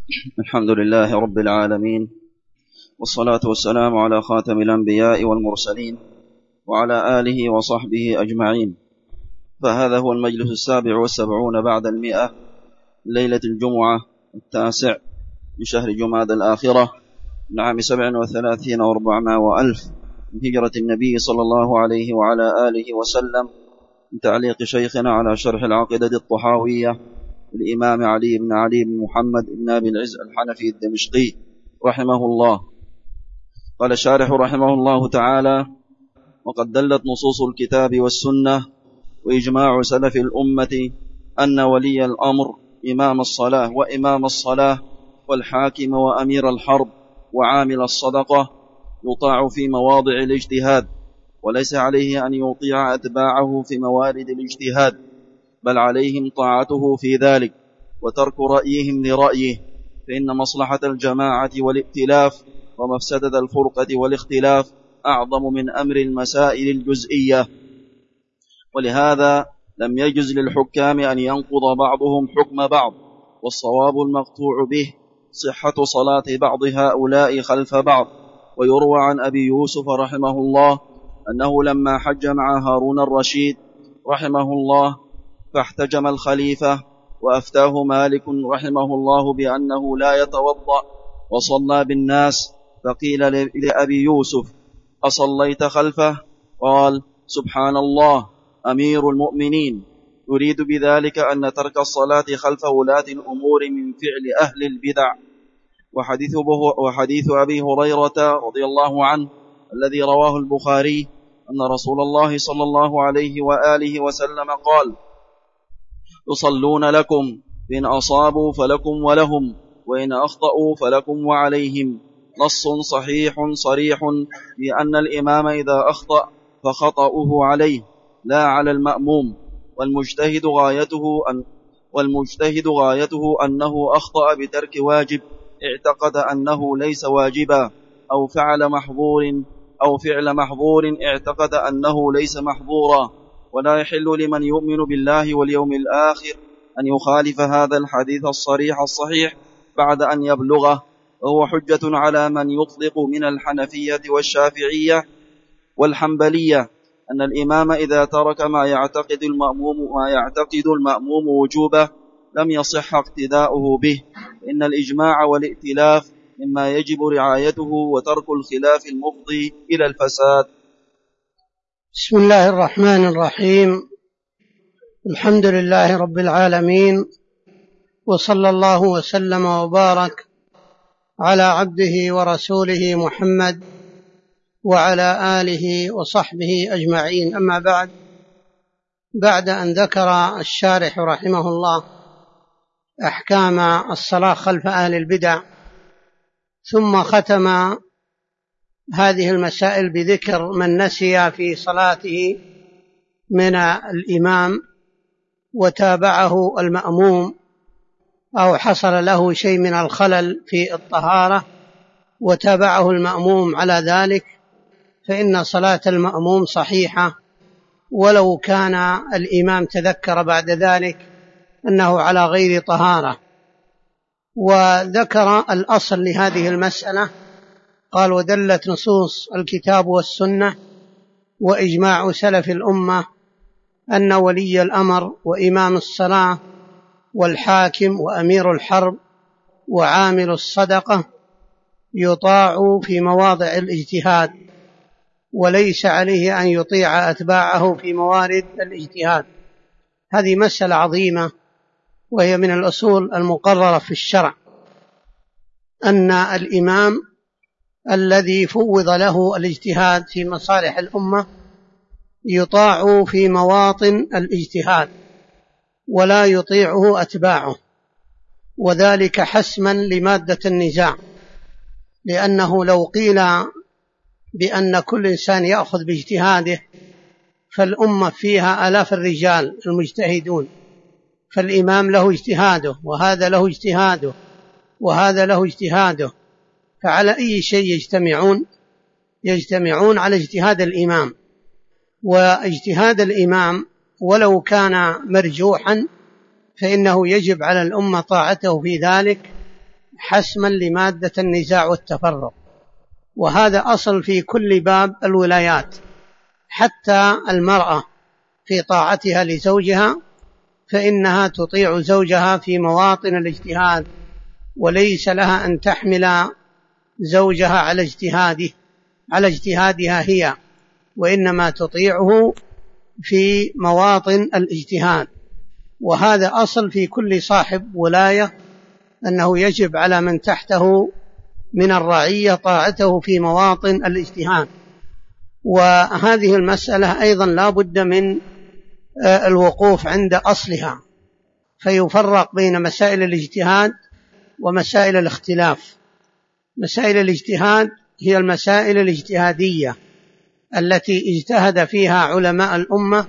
الحمد لله رب العالمين، والصلاة والسلام على خاتم الأنبياء والمرسلين وعلى آله وصحبه أجمعين. فهذا هو المجلس 77 بعد 100، ليلة الجمعة 9 من شهر جمادى الآخرة من عام 37 و400 وألف من هجرة النبي صلى الله عليه وعلى آله وسلم، من تعليق شيخنا على شرح العقيدة الطحاوية الإمام علي بن محمد بن أبي العز الحنفي الدمشقي رحمه الله. قال الشارح رحمه الله تعالى: وقد دلت نصوص الكتاب والسنة وإجماع سلف الأمة أن ولي الأمر إمام الصلاة وإمام الصلاة والحاكم وأمير الحرب وعامل الصدقة يطاع في مواضع الاجتهاد، وليس عليه أن يطيع أتباعه في موارد الاجتهاد، بل عليهم طاعته في ذلك وترك رأيهم لرأيه، فإن مصلحة الجماعة والائتلاف ومفسدة الفرقة والاختلاف أعظم من أمر المسائل الجزئية. ولهذا لم يجز للحكام أن ينقض بعضهم حكم بعض، والصواب المقطوع به صحة صلاة بعض هؤلاء خلف بعض. ويروى عن أبي يوسف رحمه الله أنه لما حج مع هارون الرشيد رحمه الله فاحتجم الخليفة، وأفتاه مالك رحمه الله بأنه لا يتوضأ وصلى بالناس، فقيل لأبي يوسف: أصليت خلفه؟ قال: سبحان الله، أمير المؤمنين، يريد بذلك أن ترك الصلاة خلف ولاة الأمور من فعل أهل البدع. وحديث أبي هريرة رضي الله عنه الذي رواه البخاري أن رسول الله صلى الله عليه وآله وسلم قال: يصلون لكم، إن أصابوا فلكم ولهم، وإن أخطأوا فلكم وعليهم. نص صحيح صريح بأن الإمام إذا أخطأ فخطأه عليه لا على المأموم، والمجتهد غايته أنه أخطأ بترك واجب اعتقد أنه ليس واجبا، أو فعل محظور اعتقد أنه ليس محظورا. ولا يحل لمن يؤمن بالله واليوم الآخر أن يخالف هذا الحديث الصريح الصحيح بعد أن يبلغه، وهو حجة على من يطلق من الحنفية والشافعية والحنبلية أن الإمام إذا ترك ما يعتقد المأموم وجوبه لم يصح اقتداؤه به، إن الإجماع والائتلاف مما يجب رعايته وترك الخلاف المفضي إلى الفساد. بسم الله الرحمن الرحيم. الحمد لله رب العالمين، وصلى الله وسلم وبارك على عبده ورسوله محمد وعلى آله وصحبه أجمعين. أما بعد أن ذكر الشارح رحمه الله أحكام الصلاة خلف أهل البدع، ثم ختم هذه المسائل بذكر من نسي في صلاته من الإمام وتابعه المأموم، أو حصل له شيء من الخلل في الطهارة وتابعه المأموم على ذلك، فإن صلاة المأموم صحيحة ولو كان الإمام تذكر بعد ذلك أنه على غير طهارة. وذكر الأصل لهذه المسألة، قال: ودلت نصوص الكتاب والسنة وإجماع سلف الأمة أن ولي الأمر وإمام الصلاة والحاكم وأمير الحرب وعامل الصدقة يطاع في مواضع الاجتهاد، وليس عليه أن يطيع أتباعه في موارد الاجتهاد. هذه مسألة عظيمة، وهي من الأصول المقررة في الشرع، أن الإمام الذي فوض له الاجتهاد في مصالح الأمة يطاع في مواطن الاجتهاد ولا يطيعه أتباعه، وذلك حسما لمادة النزاع، لأنه لو قيل بأن كل إنسان يأخذ باجتهاده فالأمة فيها آلاف الرجال المجتهدون، فالإمام له اجتهاده وهذا له اجتهاده وهذا له اجتهاده، فعلى أي شيء يجتمعون على اجتهاد الإمام. واجتهاد الإمام ولو كان مرجوحا فإنه يجب على الأمة طاعته في ذلك، حسما لمادة النزاع والتفرق. وهذا أصل في كل باب الولايات، حتى المرأة في طاعتها لزوجها فإنها تطيع زوجها في مواطن الاجتهاد، وليس لها أن تحمل زوجها على اجتهادها هي، وإنما تطيعه في مواطن الاجتهاد. وهذا أصل في كل صاحب ولاية، أنه يجب على من تحته من الرعية طاعته في مواطن الاجتهاد. وهذه المسألة أيضا لا بد من الوقوف عند أصلها، فيفرق بين مسائل الاجتهاد ومسائل الاختلاف. مسائل الاجتهاد هي المسائل الاجتهادية التي اجتهد فيها علماء الأمة،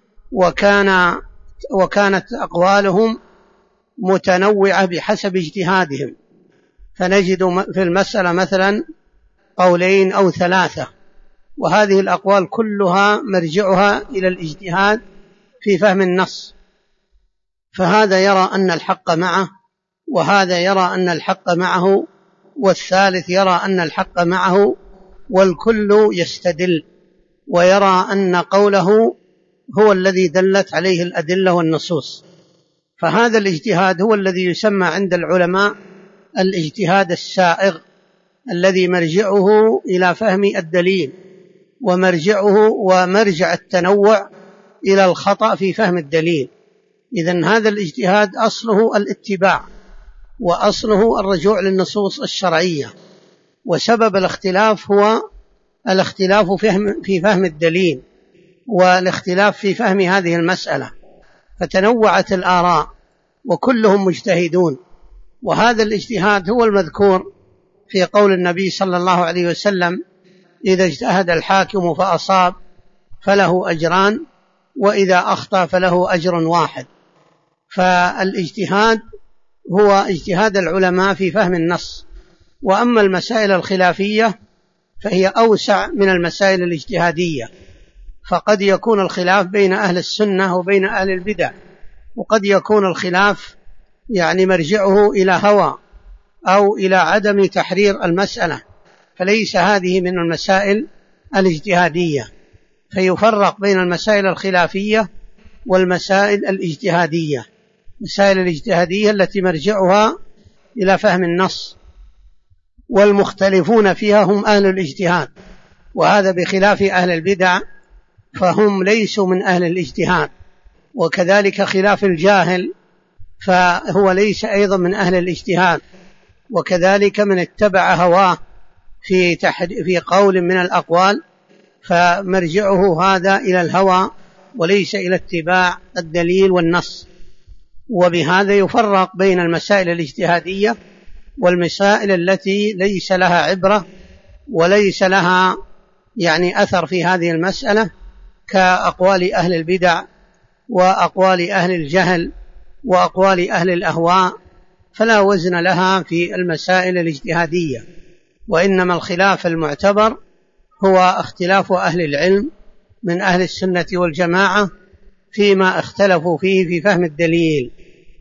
وكانت أقوالهم متنوعة بحسب اجتهادهم، فنجد في المسألة مثلا قولين أو ثلاثة، وهذه الأقوال كلها مرجعها إلى الاجتهاد في فهم النص، فهذا يرى أن الحق معه، وهذا يرى أن الحق معه، والثالث يرى أن الحق معه، والكل يستدل ويرى أن قوله هو الذي دلت عليه الأدلة والنصوص. فهذا الاجتهاد هو الذي يسمى عند العلماء الاجتهاد السائغ، الذي مرجعه إلى فهم الدليل، ومرجع التنوع إلى الخطأ في فهم الدليل. إذن هذا الاجتهاد أصله الاتباع، وأصله الرجوع للنصوص الشرعية، وسبب الاختلاف هو الاختلاف في فهم الدليل، والاختلاف في فهم هذه المسألة، فتنوعت الآراء وكلهم مجتهدون. وهذا الاجتهاد هو المذكور في قول النبي صلى الله عليه وسلم: إذا اجتهد الحاكم فأصاب فله أجران، وإذا أخطأ فله أجر واحد. فالاجتهاد هو اجتهاد العلماء في فهم النص. وأما المسائل الخلافية فهي أوسع من المسائل الاجتهادية، فقد يكون الخلاف بين أهل السنة وبين أهل البدع، وقد يكون الخلاف مرجعه إلى هوى أو إلى عدم تحرير المسألة، فليس هذه من المسائل الاجتهادية. فيفرق بين المسائل الخلافية والمسائل الاجتهادية. المسائل الاجتهادية التي مرجعها إلى فهم النص، والمختلفون فيها هم أهل الاجتهاد، وهذا بخلاف أهل البدع فهم ليسوا من أهل الاجتهاد. وكذلك خلاف الجاهل فهو ليس أيضا من أهل الاجتهاد، وكذلك من اتبع هواه في قول من الأقوال، فمرجعه هذا إلى الهوى وليس إلى اتباع الدليل والنص. وبهذا يفرق بين المسائل الاجتهادية والمسائل التي ليس لها عبرة وليس لها أثر في هذه المسألة، كأقوال أهل البدع وأقوال أهل الجهل وأقوال أهل الأهواء، فلا وزن لها في المسائل الاجتهادية. وإنما الخلاف المعتبر هو اختلاف أهل العلم من أهل السنة والجماعة فيما اختلفوا فيه في فهم الدليل.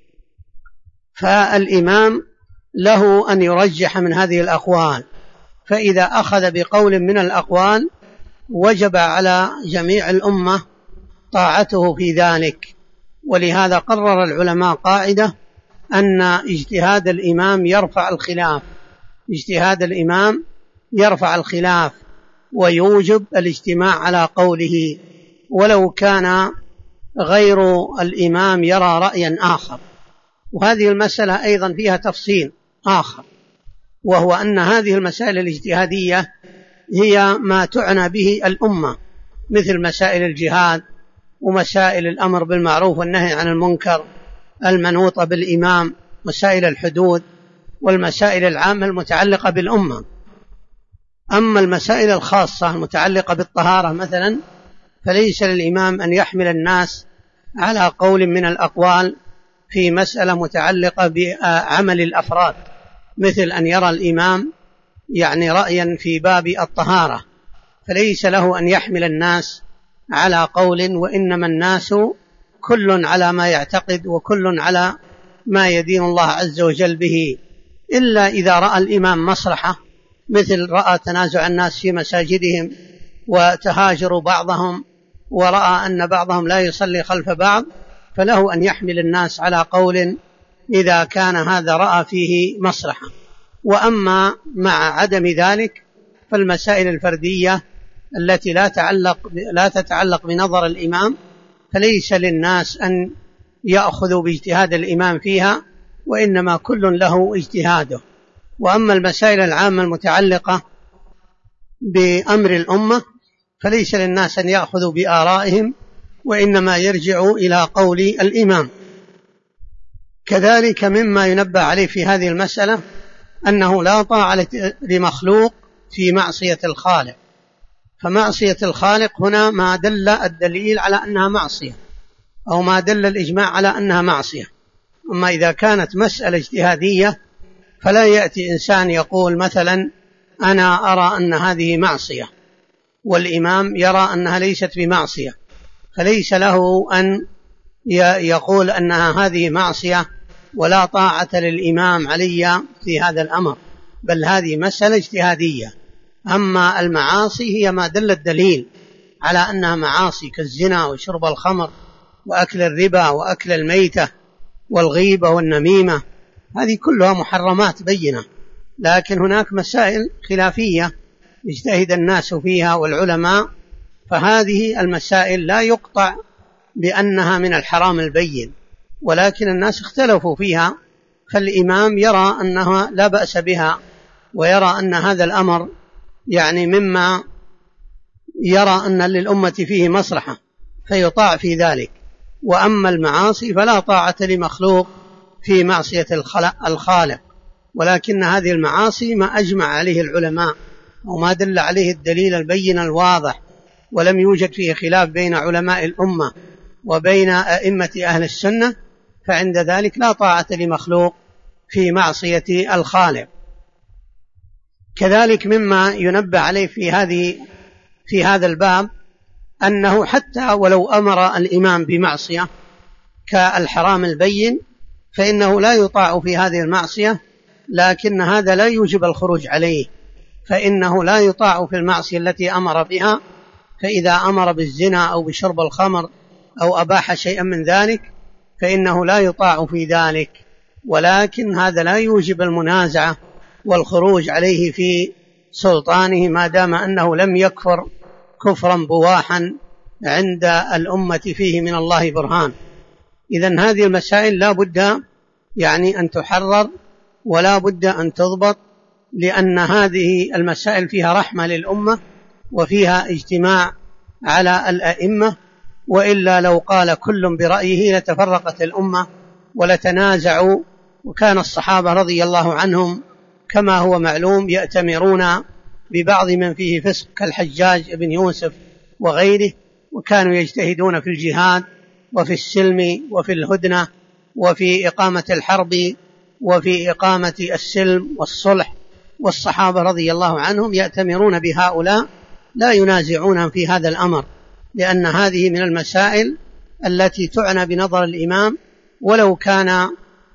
فالإمام له أن يرجح من هذه الأقوال، فإذا أخذ بقول من الأقوال وجب على جميع الأمة طاعته في ذلك. ولهذا قرر العلماء قاعدة أن اجتهاد الإمام يرفع الخلاف، اجتهاد الإمام يرفع الخلاف ويوجب الاجتماع على قوله، ولو كان غير الإمام يرى رأيا آخر. وهذه المسألة أيضا فيها تفصيل آخر، وهو أن هذه المسائل الاجتهادية هي ما تعنى به الأمة، مثل مسائل الجهاد ومسائل الأمر بالمعروف والنهي عن المنكر المنوطة بالإمام، مسائل الحدود والمسائل العامة المتعلقة بالأمة. أما المسائل الخاصة المتعلقة بالطهارة مثلا، فليس للإمام أن يحمل الناس على قول من الأقوال في مسألة متعلقة بعمل الأفراد، مثل أن يرى الإمام رأيا في باب الطهارة، فليس له أن يحمل الناس على قول، وإنما الناس كل على ما يعتقد وكل على ما يدين الله عز وجل به. إلا إذا رأى الإمام مصلحة، مثل رأى تنازع الناس في مساجدهم وتهاجر بعضهم، ورأى أن بعضهم لا يصلي خلف بعض، فله أن يحمل الناس على قول إذا كان هذا رأى فيه مصلحة. وأما مع عدم ذلك فالمسائل الفردية التي لا تتعلق بنظر الإمام فليس للناس أن يأخذوا باجتهاد الإمام فيها، وإنما كل له اجتهاده. وأما المسائل العامة المتعلقة بأمر الأمة فليس للناس أن يأخذوا بآرائهم، وإنما يرجعوا إلى قول الإمام. كذلك مما ينبه عليه في هذه المسألة أنه لا طاعة لمخلوق في معصية الخالق، فمعصية الخالق هنا ما دل الدليل على أنها معصية، أو ما دل الإجماع على أنها معصية. أما إذا كانت مسألة اجتهادية فلا يأتي إنسان يقول مثلا أنا أرى أن هذه معصية والإمام يرى أنها ليست بمعصية، فليس له أن يقول أنها هذه معصية ولا طاعة للإمام علي في هذا الأمر، بل هذه مسألة اجتهادية. أما المعاصي هي ما دل الدليل على أنها معاصي، كالزنا وشرب الخمر وأكل الربا وأكل الميتة والغيبة والنميمة، هذه كلها محرمات بينة. لكن هناك مسائل خلافية يجتهد الناس فيها والعلماء، فهذه المسائل لا يقطع بأنها من الحرام البين، ولكن الناس اختلفوا فيها، فالإمام يرى أنها لا بأس بها، ويرى أن هذا الأمر يعني مما يرى أن للأمة فيه مصلحة فيطاع في ذلك. وأما المعاصي فلا طاعة لمخلوق في معصية الخالق، ولكن هذه المعاصي ما أجمع عليه العلماء وما دل عليه الدليل البين الواضح، ولم يوجد فيه خلاف بين علماء الأمة وبين أئمة أهل السنة، فعند ذلك لا طاعة لمخلوق في معصية الخالق. كذلك مما ينبه عليه في هذا الباب أنه حتى ولو أمر الإمام بمعصية كالحرام البين فإنه لا يطاع في هذه المعصية، لكن هذا لا يوجب الخروج عليه، فإنه لا يطاع في المعصية التي أمر بها. فإذا أمر بالزنا أو بشرب الخمر أو أباح شيئا من ذلك فإنه لا يطاع في ذلك، ولكن هذا لا يوجب المنازعة والخروج عليه في سلطانه ما دام أنه لم يكفر كفرا بواحا عند الأمة فيه من الله برهان. إذن هذه المسائل لا بد يعني أن تحرر ولا بد أن تضبط، لأن هذه المسائل فيها رحمة للأمة وفيها اجتماع على الأئمة، وإلا لو قال كل برأيه لتفرقت الأمة ولتنازعوا. وكان الصحابة رضي الله عنهم كما هو معلوم يأتمرون ببعض من فيه فسق كالحجاج بن يوسف وغيره، وكانوا يجتهدون في الجهاد وفي السلم وفي الهدنة وفي إقامة الحرب وفي إقامة السلم والصلح، والصحابة رضي الله عنهم يأتمرون بهؤلاء لا ينازعون في هذا الأمر، لأن هذه من المسائل التي تعنى بنظر الإمام، ولو كان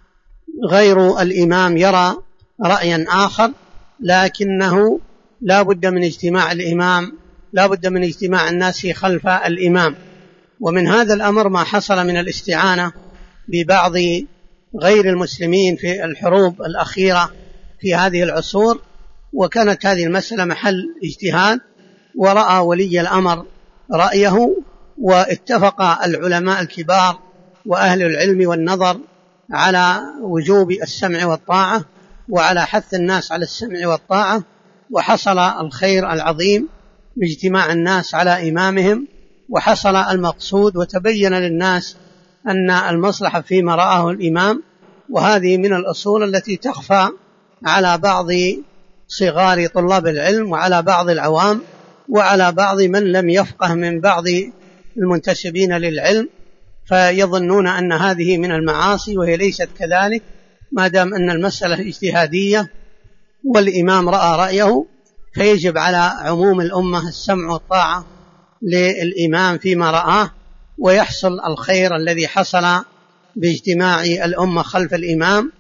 غير الإمام يرى رأيا آخر، لكنه لا بد من اجتماع الإمام، لا بد من اجتماع الناس خلف الإمام. ومن هذا الأمر ما حصل من الاستعانة ببعض غير المسلمين في الحروب الأخيرة في هذه العصور، وكانت هذه المسألة محل اجتهاد، ورأى ولي الأمر رأيه، واتفق العلماء الكبار وأهل العلم والنظر على وجوب السمع والطاعة وعلى حث الناس على السمع والطاعة، وحصل الخير العظيم باجتماع الناس على إمامهم، وحصل المقصود وتبين للناس أن المصلحة فيما رآه الإمام. وهذه من الأصول التي تخفى على بعض صغار طلاب العلم وعلى بعض العوام وعلى بعض من لم يفقه من بعض المنتسبين للعلم، فيظنون أن هذه من المعاصي وهي ليست كذلك، ما دام أن المسألة اجتهادية والإمام رأى رأيه، فيجب على عموم الأمة السمع والطاعة للإمام فيما رآه، ويحصل الخير الذي حصل باجتماع الأمة خلف الإمام.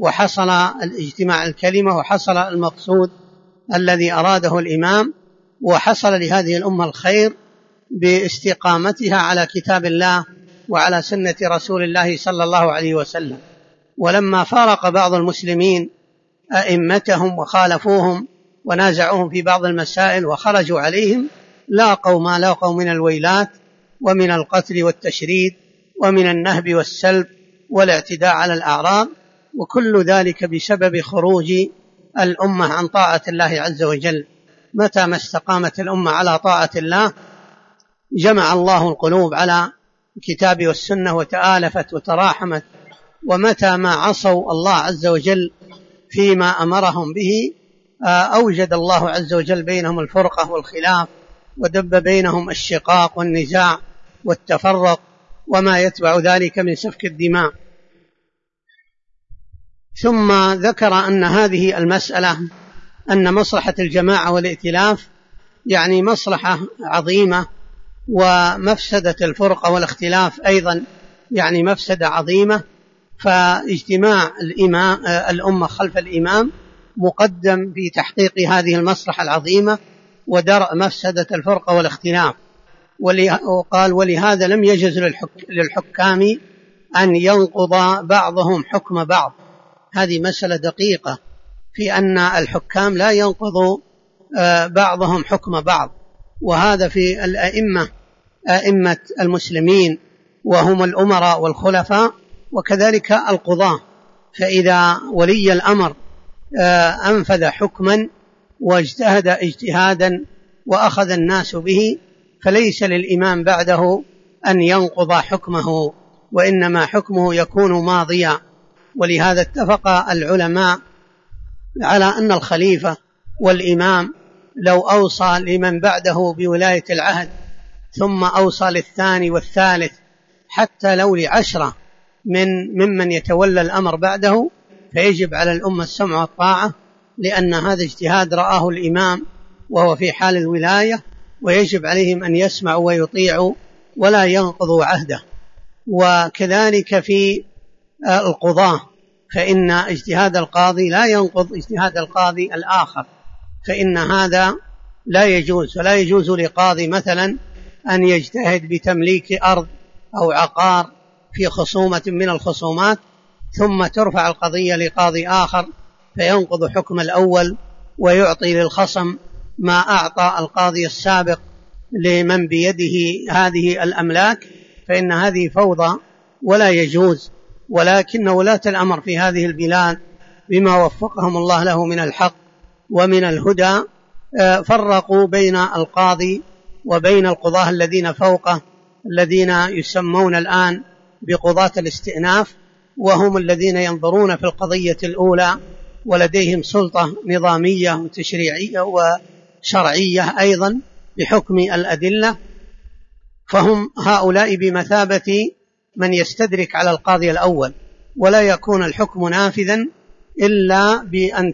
وحصل الاجتماع الكلمة وحصل المقصود الذي أراده الإمام، وحصل لهذه الأمة الخير باستقامتها على كتاب الله وعلى سنة رسول الله صلى الله عليه وسلم. ولما فارق بعض المسلمين أئمتهم وخالفوهم ونازعوهم في بعض المسائل وخرجوا عليهم، لاقوا ما لاقوا من الويلات ومن القتل والتشريد ومن النهب والسلب والاعتداء على الأعراض، وكل ذلك بسبب خروج الأمة عن طاعة الله عز وجل. متى ما استقامت الأمة على طاعة الله جمع الله القلوب على الكتاب والسنة وتآلفت وتراحمت، ومتى ما عصوا الله عز وجل فيما أمرهم به أوجد الله عز وجل بينهم الفرقة والخلاف، ودب بينهم الشقاق والنزاع والتفرق وما يتبع ذلك من سفك الدماء. ثم ذكر أن هذه المسألة أن مصلحة الجماعة والائتلاف يعني مصلحة عظيمة، ومفسدة الفرقة والاختلاف أيضا يعني مفسدة عظيمة، فاجتماع الأمة خلف الإمام مقدم في تحقيق هذه المصلحة العظيمة ودرء مفسدة الفرقة والاختلاف. وقال ولهذا لم يجز للحكام أن ينقض بعضهم حكم بعض. هذه مسألة دقيقة في أن الحكام لا ينقض بعضهم حكم بعض، وهذا في أئمة المسلمين وهم الأمراء والخلفاء، وكذلك القضاة. فإذا ولي الأمر أنفذ حكما واجتهد اجتهادا وأخذ الناس به فليس للإمام بعده أن ينقض حكمه، وإنما حكمه يكون ماضيا. ولهذا اتفق العلماء على أن الخليفة والإمام لو أوصى لمن بعده بولاية العهد ثم أوصى للثاني والثالث حتى لو ل10 ممن يتولى الأمر بعده، فيجب على الأمة السمع والطاعة، لأن هذا اجتهاد رآه الإمام وهو في حال الولاية، ويجب عليهم أن يسمعوا ويطيعوا ولا ينقضوا عهده. وكذلك في القضاة، فإن اجتهاد القاضي لا ينقض اجتهاد القاضي الآخر، فإن هذا لا يجوز. ولا يجوز لقاضي مثلا أن يجتهد بتمليك أرض أو عقار في خصومة من الخصومات ثم ترفع القضية لقاضي آخر فينقض حكم الأول ويعطي للخصم ما أعطى القاضي السابق لمن بيده هذه الأملاك، فإن هذه فوضى ولا يجوز. ولكن ولاة الأمر في هذه البلاد بما وفقهم الله له من الحق ومن الهدى فرقوا بين القاضي وبين القضاة الذين فوقه، الذين يسمون الآن بقضاة الاستئناف، وهم الذين ينظرون في القضية الأولى ولديهم سلطة نظامية وتشريعية وشرعية أيضا بحكم الأدلة، فهم هؤلاء بمثابة من يستدرك على القاضي الأول، ولا يكون الحكم نافذا إلا بأن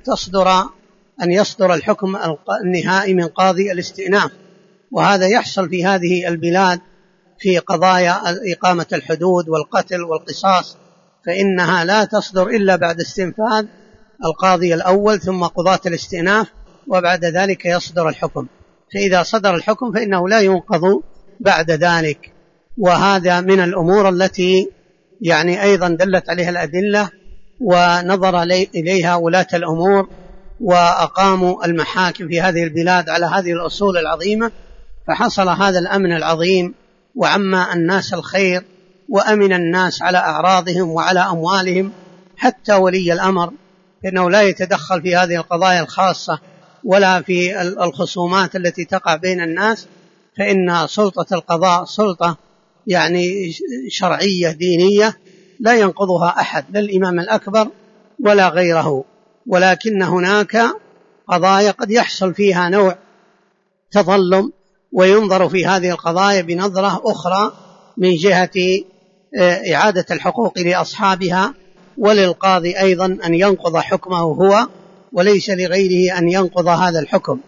يصدر الحكم النهائي من قاضي الاستئناف. وهذا يحصل في هذه البلاد في قضايا إقامة الحدود والقتل والقصاص، فإنها لا تصدر إلا بعد استنفاذ القاضي الأول ثم قضاة الاستئناف، وبعد ذلك يصدر الحكم. فإذا صدر الحكم فإنه لا ينقض بعد ذلك. وهذا من الأمور التي يعني أيضا دلت عليها الأدلة ونظر إليها ولاة الأمور وأقاموا المحاكم في هذه البلاد على هذه الأصول العظيمة، فحصل هذا الأمن العظيم وعما الناس الخير، وأمن الناس على أعراضهم وعلى أموالهم. حتى ولي الأمر إنه لا يتدخل في هذه القضايا الخاصة ولا في الخصومات التي تقع بين الناس، فإن سلطة القضاء سلطة يعني شرعية دينية لا ينقضها أحد، لا الإمام الأكبر ولا غيره. ولكن هناك قضايا قد يحصل فيها نوع تظلم، وينظر في هذه القضايا بنظرة أخرى من جهة إعادة الحقوق لأصحابها، وللقاضي أيضا أن ينقض حكمه هو، وليس لغيره أن ينقض هذا الحكم.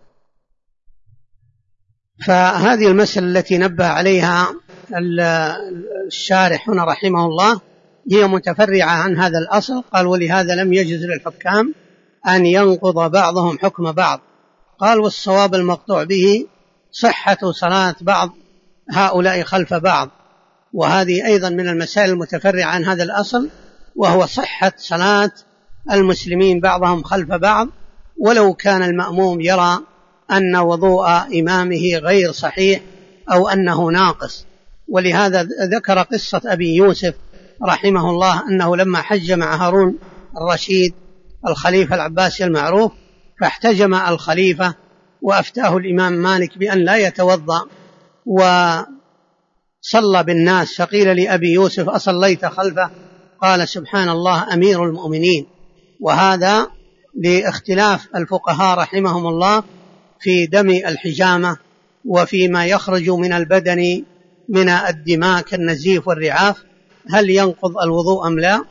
فهذه المسألة التي نبه عليها الشارح هنا رحمه الله هي متفرعة عن هذا الأصل. قال ولهذا لم يجوز للحكام أن ينقض بعضهم حكم بعض. قال والصواب المقطوع به صحة صلاة بعض هؤلاء خلف بعض، وهذه أيضا من المسائل المتفرعة عن هذا الأصل، وهو صحة صلاة المسلمين بعضهم خلف بعض ولو كان المأموم يرى أن وضوء إمامه غير صحيح أو أنه ناقص. ولهذا ذكر قصة أبي يوسف رحمه الله أنه لما حج مع هارون الرشيد الخليفة العباسي المعروف، فاحتجم الخليفة وأفتاه الإمام مالك بأن لا يتوضأ وصلى بالناس، فقيل لأبي يوسف أصليت خلفه؟ قال سبحان الله أمير المؤمنين. وهذا لاختلاف الفقهاء رحمهم الله في دم الحجامة وفيما يخرج من البدن من الدماء كالنزيف والرعاف، هل ينقض الوضوء أم لا؟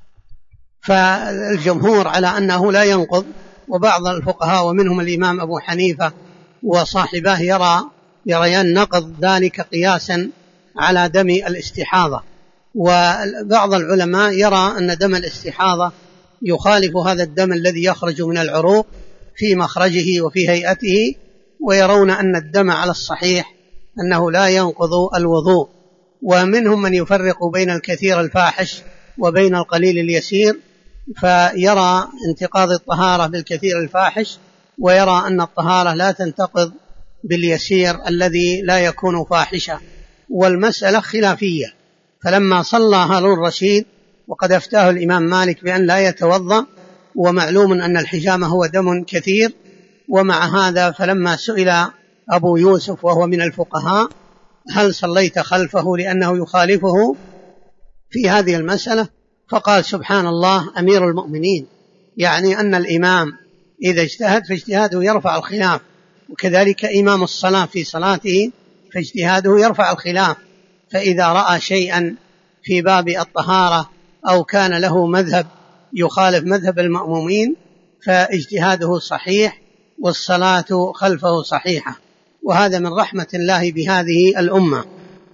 فالجمهور على أنه لا ينقض، وبعض الفقهاء ومنهم الإمام أبو حنيفة وصاحبه يريان نقض ذلك قياسا على دم الاستحاضة. وبعض العلماء يرى أن دم الاستحاضة يخالف هذا الدم الذي يخرج من العروق في مخرجه وفي هيئته، ويرون أن الدم على الصحيح أنه لا ينقض الوضوء. ومنهم من يفرق بين الكثير الفاحش وبين القليل اليسير، فيرى انتقاض الطهارة بالكثير الفاحش، ويرى أن الطهارة لا تنتقض باليسير الذي لا يكون فاحشا. والمسألة خلافية. فلما صلى هارون الرشيد وقد افتاه الإمام مالك بأن لا يتوضأ، ومعلوم أن الحجامة هو دم كثير، ومع هذا فلما سئل أبو يوسف وهو من الفقهاء هل صليت خلفه لأنه يخالفه في هذه المسألة، فقال سبحان الله أمير المؤمنين، يعني أن الإمام إذا اجتهد فاجتهاده يرفع الخلاف، وكذلك إمام الصلاة في صلاته فاجتهاده يرفع الخلاف. فإذا رأى شيئا في باب الطهارة أو كان له مذهب يخالف مذهب المأمومين فاجتهاده صحيح والصلاة خلفه صحيحة. وهذا من رحمة الله بهذه الأمة.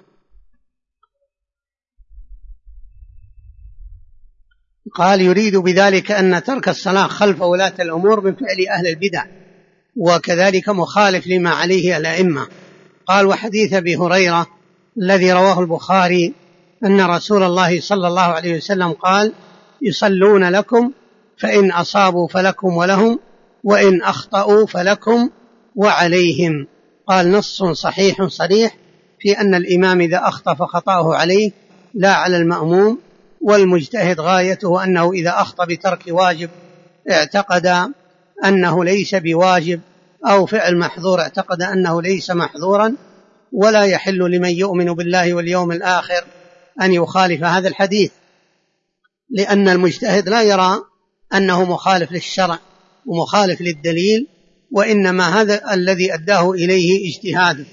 قال يريد بذلك أن ترك الصلاة خلف ولاة الأمور من فعل أهل البدع، وكذلك مخالف لما عليه الأئمة. قال وحديث أبي هريرة الذي رواه البخاري أن رسول الله صلى الله عليه وسلم قال يصلون لكم فإن أصابوا فلكم ولهم، وإن أخطأوا فلكم وعليهم. قال نص صحيح صريح في أن الإمام إذا أخطأ فخطأه عليه لا على المأموم، والمجتهد غايته أنه إذا أخطأ بترك واجب اعتقد أنه ليس بواجب، أو فعل محظور اعتقد أنه ليس محظورا، ولا يحل لمن يؤمن بالله واليوم الآخر أن يخالف هذا الحديث، لأن المجتهد لا يرى أنه مخالف للشرع ومخالف للدليل، وإنما هذا الذي أداه إليه اجتهاده.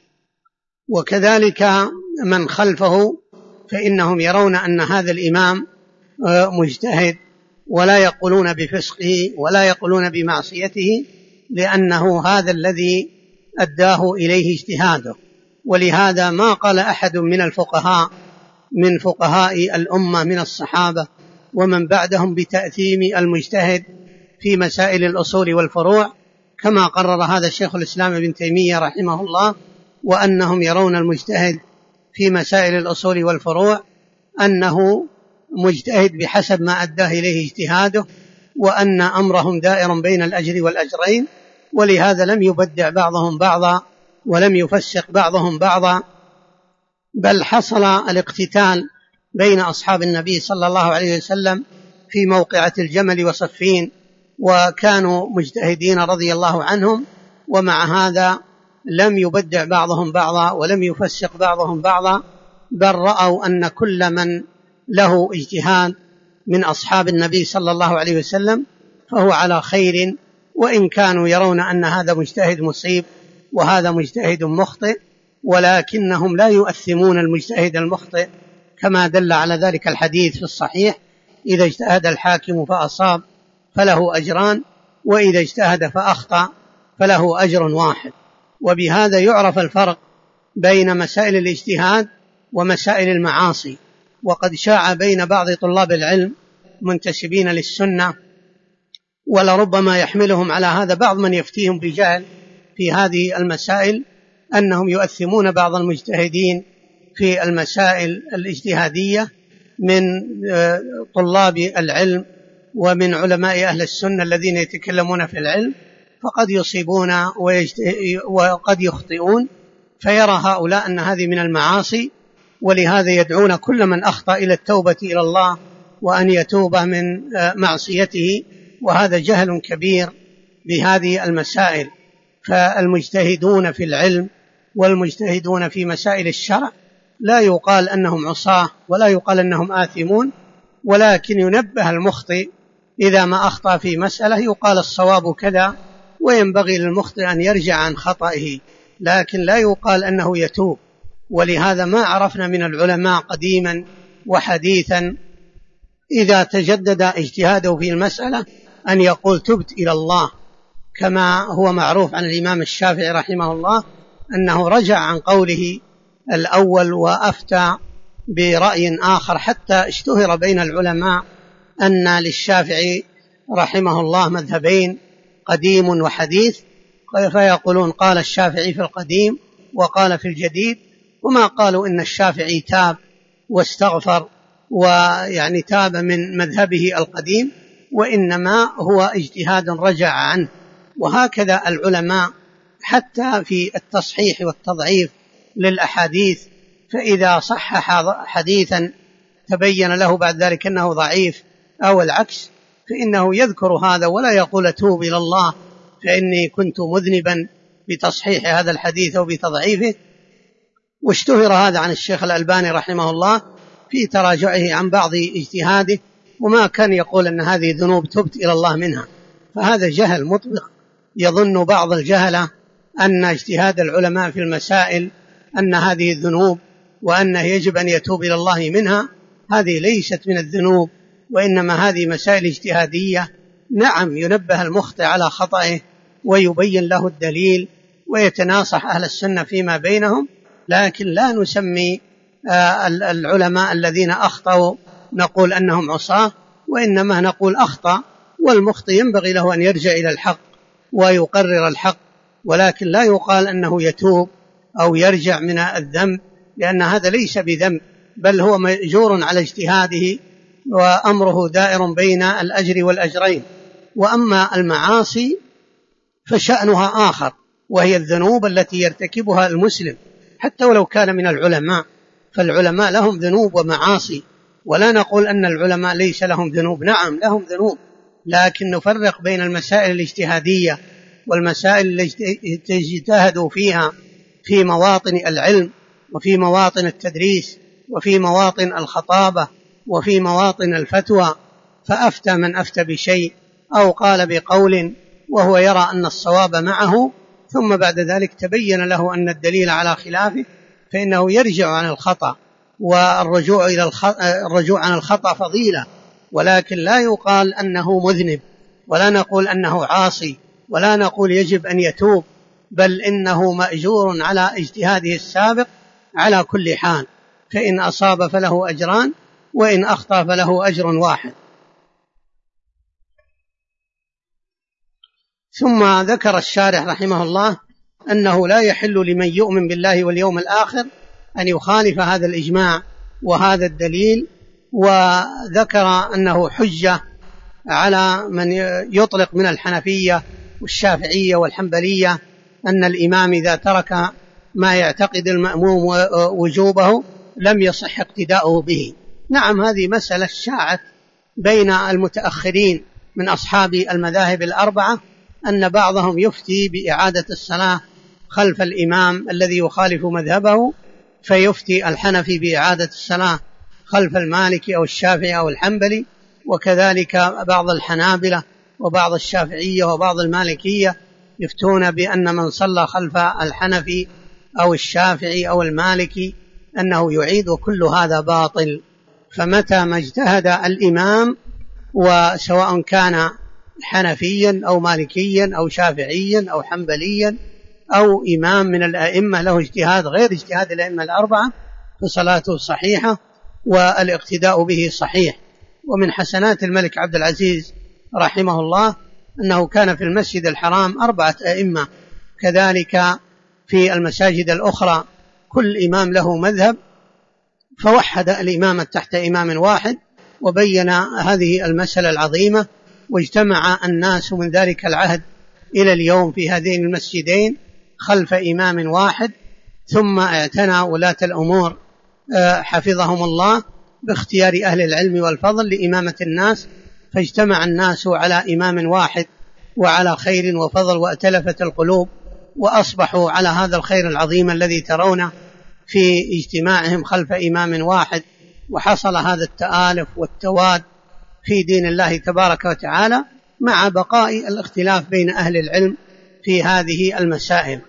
وكذلك من خلفه فإنهم يرون أن هذا الإمام مجتهد، ولا يقولون بفسقه ولا يقولون بمعصيته، لأنه هذا الذي أداه إليه اجتهاده. ولهذا ما قال أحد من الفقهاء من فقهاء الأمة من الصحابة ومن بعدهم بتأثيم المجتهد في مسائل الأصول والفروع، كما قرر هذا شيخ الإسلام ابن تيمية رحمه الله، وأنهم يرون المجتهد في مسائل الأصول والفروع أنه مجتهد بحسب ما أداه إليه اجتهاده، وأن أمرهم دائر بين الأجر والأجرين. ولهذا لم يبدع بعضهم بعضا ولم يفسق بعضهم بعضا، بل حصل الاقتتال بين أصحاب النبي صلى الله عليه وسلم في موقعة الجمل وصفين، وكانوا مجتهدين رضي الله عنهم، ومع هذا لم يبدع بعضهم بعضا ولم يفسق بعضهم بعضا، بل رأوا أن كل من له اجتهاد من أصحاب النبي صلى الله عليه وسلم فهو على خير، وإن كانوا يرون أن هذا مجتهد مصيب وهذا مجتهد مخطئ، ولكنهم لا يؤثمون المجتهد المخطئ، كما دل على ذلك الحديث في الصحيح: إذا اجتهد الحاكم فأصاب فله أجران، وإذا اجتهد فأخطأ فله أجر واحد. وبهذا يعرف الفرق بين مسائل الاجتهاد ومسائل المعاصي. وقد شاع بين بعض طلاب العلم منتسبين للسنة، ولربما يحملهم على هذا بعض من يفتيهم بجهل في هذه المسائل، أنهم يؤثمون بعض المجتهدين في المسائل الاجتهادية من طلاب العلم ومن علماء أهل السنة الذين يتكلمون في العلم، فقد يصيبون وقد يخطئون، فيرى هؤلاء أن هذه من المعاصي، ولهذا يدعون كل من أخطأ إلى التوبة إلى الله وأن يتوب من معصيته، وهذا جهل كبير بهذه المسائل. فالمجتهدون في العلم والمجتهدون في مسائل الشرع لا يقال أنهم عصاة ولا يقال أنهم آثمون، ولكن ينبه المخطئ إذا ما أخطأ في مسألة يقال الصواب كذا، وينبغي للمخطئ أن يرجع عن خطئه، لكن لا يقال أنه يتوب. ولهذا ما عرفنا من العلماء قديما وحديثا إذا تجدد اجتهاده في المسألة أن يقول تبت إلى الله، كما هو معروف عن الإمام الشافعي رحمه الله أنه رجع عن قوله الأول وأفتى برأي آخر، حتى اشتهر بين العلماء أن للشافعي رحمه الله مذهبين، قديم وحديث، فيقولون قال الشافعي في القديم وقال في الجديد، وما قالوا إن الشافعي تاب واستغفر ويعني تاب من مذهبه القديم، وإنما هو اجتهاد رجع عنه. وهكذا العلماء حتى في التصحيح والتضعيف للأحاديث، فإذا صحح حديثا تبين له بعد ذلك أنه ضعيف أو العكس، فإنه يذكر هذا ولا يقول توب إلى الله فإني كنت مذنبا بتصحيح هذا الحديث أو بتضعيفه. واشتهر هذا عن الشيخ الألباني رحمه الله في تراجعه عن بعض اجتهاده، وما كان يقول أن هذه ذنوب تبت إلى الله منها، فهذا جهل مطلق. يظن بعض الجهلة أن اجتهاد العلماء في المسائل أن هذه الذنوب وأنه يجب أن يتوب إلى الله منها، هذه ليست من الذنوب، وإنما هذه مسائل اجتهادية. نعم ينبه المخطئ على خطئه ويبين له الدليل ويتناصح أهل السنة فيما بينهم، لكن لا نسمي العلماء الذين أخطأوا نقول أنهم عصاة، وإنما نقول أخطأ، والمخطئ ينبغي له أن يرجع إلى الحق ويقرر الحق، ولكن لا يقال أنه يتوب أو يرجع من الذنب، لأن هذا ليس بذنب، بل هو مأجور على اجتهاده وأمره دائر بين الأجر والأجرين. وأما المعاصي فشأنها آخر، وهي الذنوب التي يرتكبها المسلم حتى ولو كان من العلماء، فالعلماء لهم ذنوب ومعاصي، ولا نقول أن العلماء ليس لهم ذنوب، نعم لهم ذنوب، لكن نفرق بين المسائل الاجتهادية والمسائل التي اجتهدوا فيها في مواطن العلم وفي مواطن التدريس وفي مواطن الخطابة وفي مواطن الفتوى، فأفتى من أفتى بشيء أو قال بقول وهو يرى أن الصواب معه، ثم بعد ذلك تبين له أن الدليل على خلافه، فإنه يرجع عن الخطأ، والرجوع عن الخطأ فضيلة، ولكن لا يقال أنه مذنب، ولا نقول أنه عاصي، ولا نقول يجب أن يتوب، بل إنه مأجور على اجتهاده السابق على كل حال، فإن أصاب فله أجران وإن أخطأ فله أجر واحد. ثم ذكر الشارح رحمه الله أنه لا يحل لمن يؤمن بالله واليوم الآخر أن يخالف هذا الإجماع وهذا الدليل، وذكر أنه حجة على من يطلق من الحنفية والشافعية والحنبلية أن الإمام إذا ترك ما يعتقد المأموم وجوبه لم يصح اقتداؤه به. نعم هذه مسألة شاعت بين المتأخرين من أصحاب المذاهب الأربعة، أن بعضهم يفتي بإعادة الصلاة خلف الإمام الذي يخالف مذهبه، فيفتي الحنفي بإعادة الصلاة خلف المالكي أو الشافعي أو الحنبلي، وكذلك بعض الحنابلة وبعض الشافعية وبعض المالكية يفتون بأن من صلى خلف الحنفي أو الشافعي أو المالكي أنه يعيد، وكل هذا باطل. فمتى ما اجتهد الإمام، وسواء كان حنفيا أو مالكيا أو شافعيا أو حنبليا أو إمام من الأئمة له اجتهاد غير اجتهاد الأئمة الأربعة، فصلاته صحيحة، والاقتداء به صحيح. ومن حسنات الملك عبد العزيز رحمه الله أنه كان في المسجد الحرام 4 أئمة، كذلك في المساجد الأخرى كل إمام له مذهب، فوحد الإمامة تحت إمام واحد وبين هذه المسألة العظيمة، واجتمع الناس من ذلك العهد إلى اليوم في هذين المسجدين خلف إمام واحد. ثم اعتنى ولاة الأمور حفظهم الله باختيار أهل العلم والفضل لإمامة الناس، فاجتمع الناس على إمام واحد وعلى خير وفضل، وأتلفت القلوب وأصبحوا على هذا الخير العظيم الذي ترونه في اجتماعهم خلف إمام واحد، وحصل هذا التآلف والتواد في دين الله تبارك وتعالى مع بقاء الاختلاف بين أهل العلم في هذه المسائل.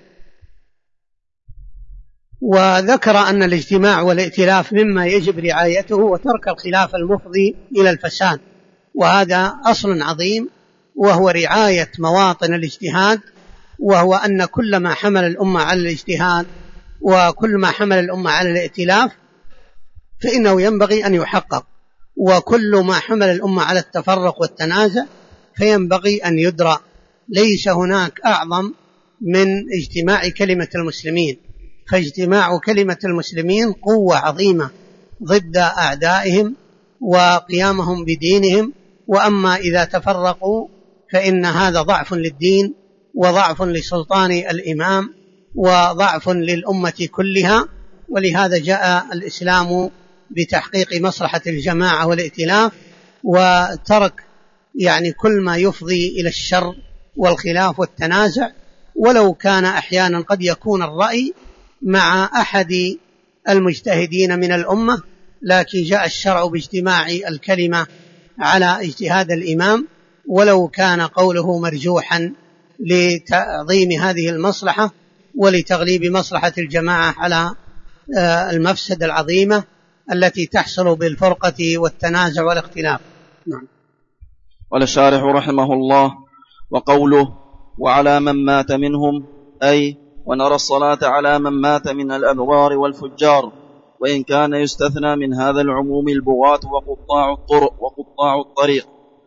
وذكر أن الاجتماع والائتلاف مما يجب رعايته وترك الخلاف المفضي إلى الفساد، وهذا أصل عظيم وهو رعاية مواطن الاجتهاد، وهو أن كل ما حمل الأمة على الاجتهاد وكل ما حمل الأمة على الائتلاف فإنه ينبغي أن يحقق، وكل ما حمل الأمة على التفرق والتنازع فينبغي أن يدرى. ليس هناك أعظم من اجتماع كلمة المسلمين، فاجتماع كلمة المسلمين قوة عظيمة ضد أعدائهم وقيامهم بدينهم. وأما إذا تفرقوا فإن هذا ضعف للدين وضعف لسلطان الإمام وضعف للأمة كلها. ولهذا جاء الإسلام بتحقيق مصلحة الجماعة والائتلاف، وترك كل ما يفضي إلى الشر والخلاف والتنازع، ولو كان أحيانا قد يكون الرأي مع أحد المجتهدين من الأمة، لكن جاء الشرع باجتماع الكلمة على اجتهاد الإمام ولو كان قوله مرجوحا لتعظيم هذه المصلحة ولتغليب مصلحة الجماعة على المفسدة العظيمة التي تحصل بالفرقة والتنازع والاختلاف. نعم. قال الشارح رحمه الله: وقوله وعلى من مات منهم، أي ونرى الصلاة على من مات من الأبرار والفجار، وإن كان يستثنى من هذا العموم البغاة وقطاع الطريق،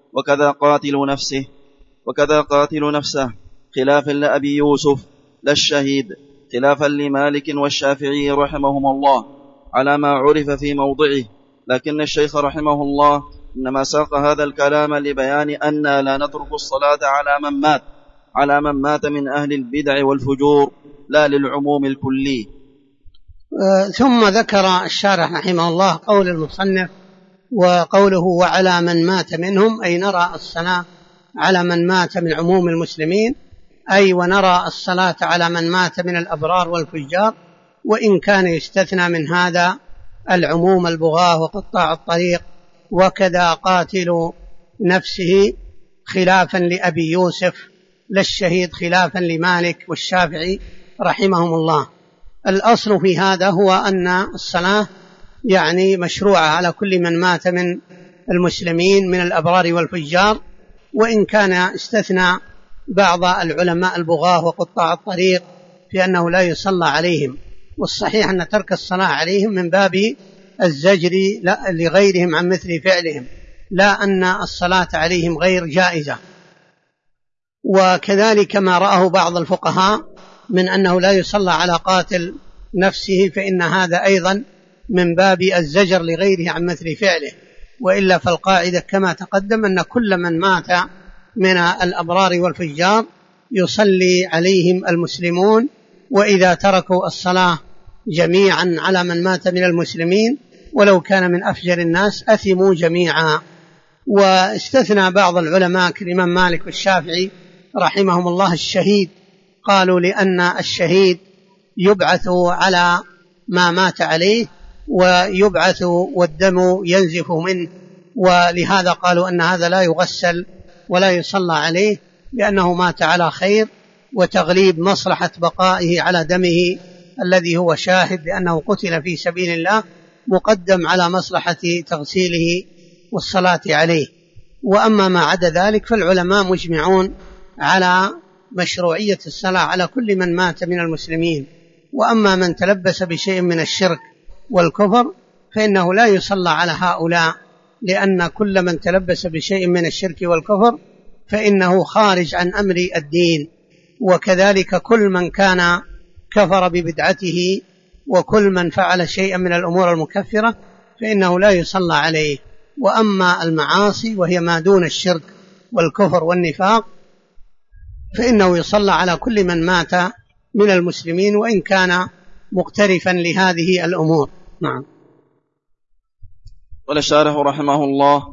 وكذا قاتل نفسه خلافا لأبي يوسف لا الشهيد، خلافا لمالك والشافعي رحمهم الله على ما عرف في موضعه. لكن الشيخ رحمه الله إنما ساق هذا الكلام لبيان أن لا نترك الصلاة على من مات من أهل البدع والفجور، لا للعموم الكلي. ثم ذكر الشارح رحمه الله قول المصنف وقوله وعلى من مات منهم، أي نرى الصلاة على من مات من عموم المسلمين، أي ونرى الصلاة على من مات من الأبرار والفجار، وإن كان يستثنى من هذا العموم البغاة وقطاع الطريق. وكذا قاتل نفسه خلافا لأبي يوسف لا الشهيد، خلافا لمالك والشافعي رحمهم الله. الأصل في هذا هو أن الصلاة مشروعة على كل من مات من المسلمين من الأبرار والفجار، وإن كان استثنى بعض العلماء البغاة وقطاع الطريق في أنه لا يصلى عليهم. والصحيح أن ترك الصلاة عليهم من باب الزجر لغيرهم عن مثل فعلهم، لا أن الصلاة عليهم غير جائزة. وكذلك ما رأه بعض الفقهاء من أنه لا يصلى على قاتل نفسه، فإن هذا أيضا من باب الزجر لغيره عن مثل فعله. وإلا فالقاعدة كما تقدم أن كل من مات من الأبرار والفجار يصلي عليهم المسلمون، وإذا تركوا الصلاة جميعا على من مات من المسلمين ولو كان من أفجر الناس أثموا جميعا. واستثنى بعض العلماء كالإمام مالك والشافعي رحمهم الله الشهيد، قالوا لأن الشهيد يبعث على ما مات عليه ويبعث والدم ينزف منه، ولهذا قالوا أن هذا لا يغسل ولا يصلى عليه لأنه مات على خير، وتغليب مصلحة بقائه على دمه الذي هو شاهد لأنه قتل في سبيل الله مقدم على مصلحة تغسيله والصلاة عليه. وأما ما عدا ذلك فالعلماء مجمعون على مشروعية الصلاة على كل من مات من المسلمين. وأما من تلبس بشيء من الشرك والكفر فإنه لا يصلى على هؤلاء، لأن كل من تلبس بشيء من الشرك والكفر فإنه خارج عن أمر الدين، وكذلك كل من كان كفر ببدعته وكل من فعل شيئا من الأمور المكفرة فإنه لا يصلى عليه. وأما المعاصي وهي ما دون الشرك والكفر والنفاق فإنه يصلى على كل من مات من المسلمين وإن كان مقترفا لهذه الأمور. نعم. قال الشارح رحمه الله: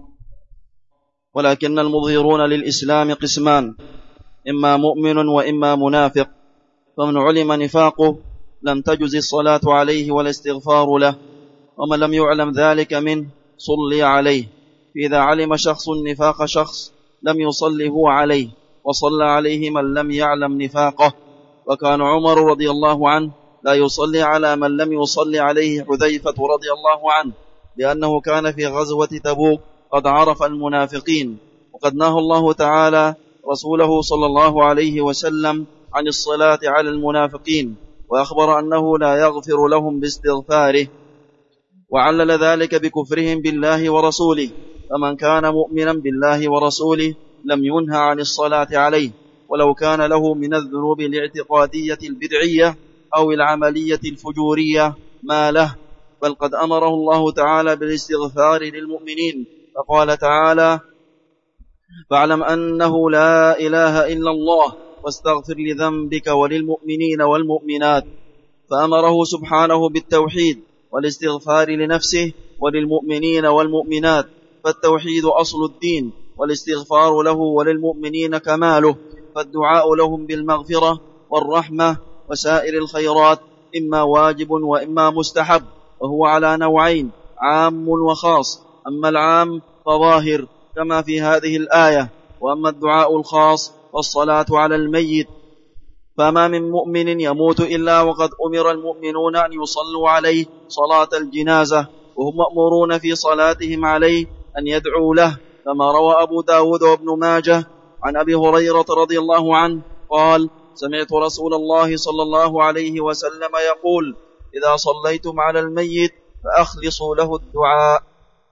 ولكن المظهرون للإسلام قسمان، إما مؤمن وإما منافق، فمن علم نفاقه لم تجز الصلاة عليه ولا استغفار له، ومن لم يعلم ذلك منه صلي عليه. فإذا علم شخص نفاق شخص لم يصلي هو عليه، وصلى عليه من لم يعلم نفاقه. وكان عمر رضي الله عنه لا يصلي على من لم يصلي عليه حذيفة رضي الله عنه، لأنه كان في غزوة تبوك قد عرف المنافقين، وقد نهى الله تعالى رسوله صلى الله عليه وسلم عن الصلاة على المنافقين، وأخبر أنه لا يغفر لهم باستغفاره، وعلل ذلك بكفرهم بالله ورسوله. فمن كان مؤمنا بالله ورسوله لم ينهى عن الصلاة عليه، ولو كان له من الذنوب الاعتقادية البدعية أو العملية الفجورية ما له، بل قد أمره الله تعالى بالاستغفار للمؤمنين، فقال تعالى: فاعلم أنه لا إله إلا الله واستغفر لذنبك وللمؤمنين والمؤمنات. فأمره سبحانه بالتوحيد والاستغفار لنفسه وللمؤمنين والمؤمنات، فالتوحيد أصل الدين، والاستغفار له وللمؤمنين كماله، فالدعاء لهم بالمغفرة والرحمة وسائر الخيرات إما واجب وإما مستحب، وهو على نوعين: عام وخاص. أما العام فظاهر كما في هذه الآية، وأما الدعاء الخاص فالصلاة على الميت. فما من مؤمن يموت إلا وقد أمر المؤمنون أن يصلوا عليه صلاة الجنازة، وهم مأمورون في صلاتهم عليه أن يدعوا له، كما روى أبو داود وابن ماجه عن أبي هريرة رضي الله عنه قال: سمعت رسول الله صلى الله عليه وسلم يقول: إذا صليتم على الميت فأخلصوا له الدعاء.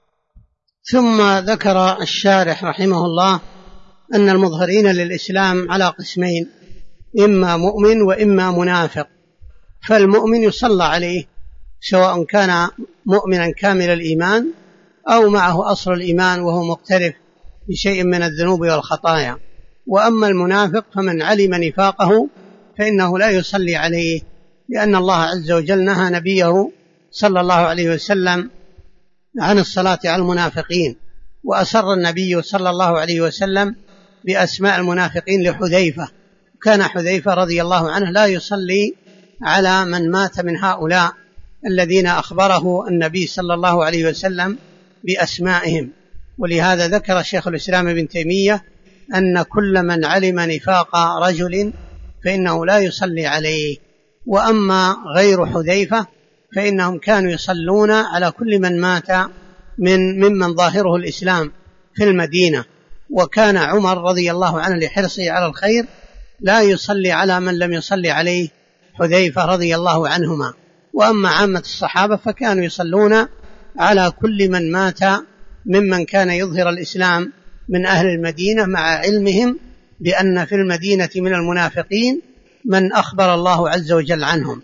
ثم ذكر الشارح رحمه الله أن المظهرين للإسلام على قسمين: إما مؤمن وإما منافق. فالمؤمن يصلى عليه سواء كان مؤمنا كامل الإيمان أو معه أصل الإيمان وهو مقترف بشيء من الذنوب والخطايا. وأما المنافق فمن علم نفاقه فإنه لا يصلي عليه، لأن الله عز وجل نهى نبيه صلى الله عليه وسلم عن الصلاة على المنافقين، وأسر النبي صلى الله عليه وسلم بأسماء المنافقين لحذيفة. كان حذيفة رضي الله عنه لا يصلي على من مات من هؤلاء الذين أخبره النبي صلى الله عليه وسلم بأسمائهم. ولهذا ذكر شيخ الإسلام ابن تيمية أن كل من علم نفاق رجل فإنه لا يصلي عليه. وأما غير حذيفة فإنهم كانوا يصلون على كل من مات ممن ظاهره الإسلام في المدينة. وكان عمر رضي الله عنه لحرصه على الخير لا يصلي على من لم يصلي عليه حذيفة رضي الله عنهما. وأما عامة الصحابة فكانوا يصلون على كل من مات ممن كان يظهر الإسلام من أهل المدينة، مع علمهم بأن في المدينة من المنافقين من أخبر الله عز وجل عنهم.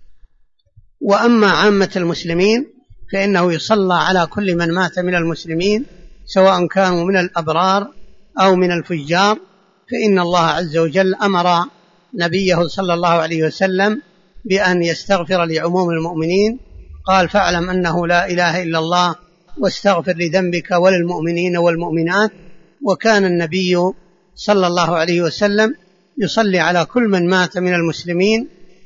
وأما عامة المسلمين فإنه يصلى على كل من مات من المسلمين سواء كانوا من الأبرار أو من الفجار، فإن الله عز وجل أمر نبيه صلى الله عليه وسلم بأن يستغفر لعموم المؤمنين. قال: فاعلم أنه لا إله إلا الله واستغفر لذنبك وللمؤمنين والمؤمنات. وكان النبي صلى الله عليه وسلم يصلي على كل من مات من المسلمين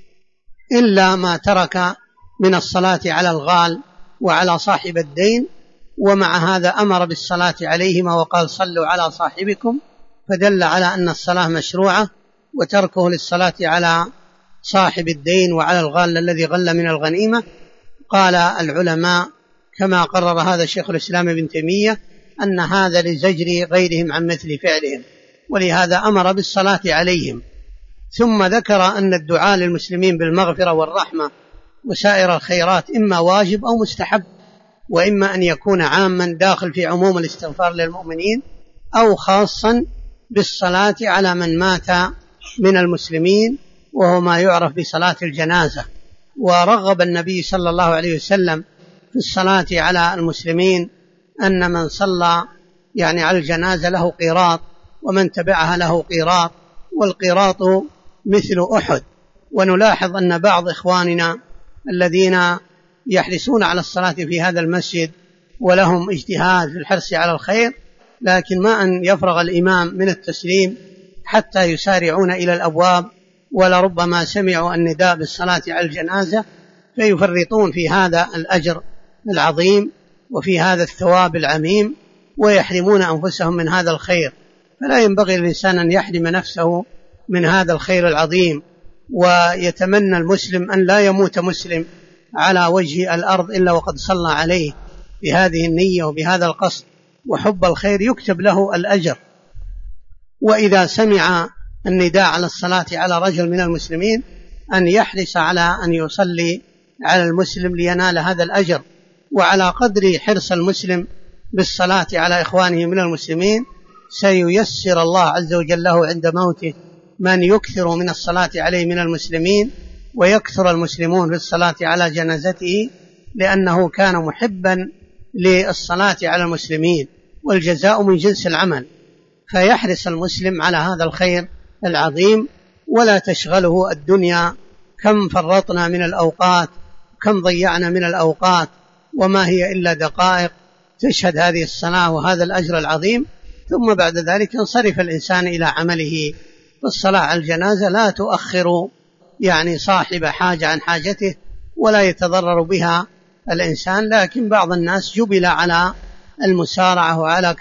إلا ما ترك من الصلاة على الغال وعلى صاحب الدين، ومع هذا أمر بالصلاة عليهما وقال: صلوا على صاحبكم، فدل على أن الصلاة مشروعة، وتركه للصلاة على صاحب الدين وعلى الغال الذي غل من الغنيمة. قال العلماء كما قرر هذا شيخ الإسلام ابن تيمية أن هذا لزجر غيرهم عن مثل فعلهم، ولهذا أمر بالصلاة عليهم. ثم ذكر أن الدعاء للمسلمين بالمغفرة والرحمة وسائر الخيرات إما واجب أو مستحب، وإما أن يكون عاما داخل في عموم الاستغفار للمؤمنين، أو خاصا بالصلاة على من مات من المسلمين، وهو ما يعرف بصلاة الجنازة. ورغب النبي صلى الله عليه وسلم في الصلاة على المسلمين، أن من صلى يعني على الجنازة له قيراط، ومن تبعها له قيراط، والقيراط مثل أحد. ونلاحظ أن بعض إخواننا الذين يحرصون على الصلاة في هذا المسجد ولهم اجتهاد في الحرص على الخير، لكن ما أن يفرغ الإمام من التسليم حتى يسارعون إلى الأبواب، ولربما سمعوا النداء بالصلاة على الجنازة فيفرطون في هذا الأجر العظيم وفي هذا الثواب العميم، ويحرمون أنفسهم من هذا الخير. فلا ينبغي للإنسان أن يحرم نفسه من هذا الخير العظيم. ويتمنى المسلم أن لا يموت مسلم على وجه الأرض إلا وقد صلى عليه بهذه النية وبهذا القصد وحب الخير، يكتب له الأجر. وإذا سمع النداء على الصلاة على رجل من المسلمين أن يحرص على أن يصلي على المسلم لينال هذا الأجر. وعلى قدر حرص المسلم بالصلاة على إخوانه من المسلمين سييسر الله عز وجل له عند موته من يكثر من الصلاة عليه من المسلمين، ويكثر المسلمون في الصلاة على جنازته، لأنه كان محبا للصلاة على المسلمين، والجزاء من جنس العمل. فيحرص المسلم على هذا الخير العظيم، ولا تشغله الدنيا. كم فرطنا من الأوقات، كم ضيعنا من الأوقات، وما هي إلا دقائق تشهد هذه الصلاة وهذا الأجر العظيم، ثم بعد ذلك ينصرف الإنسان إلى عمله. والصلاة على الجنازة لا تؤخر يعني صاحب حاجة عن حاجته، ولا يتضرر بها الإنسان. لكن بعض الناس جبل على المسارعة وعلى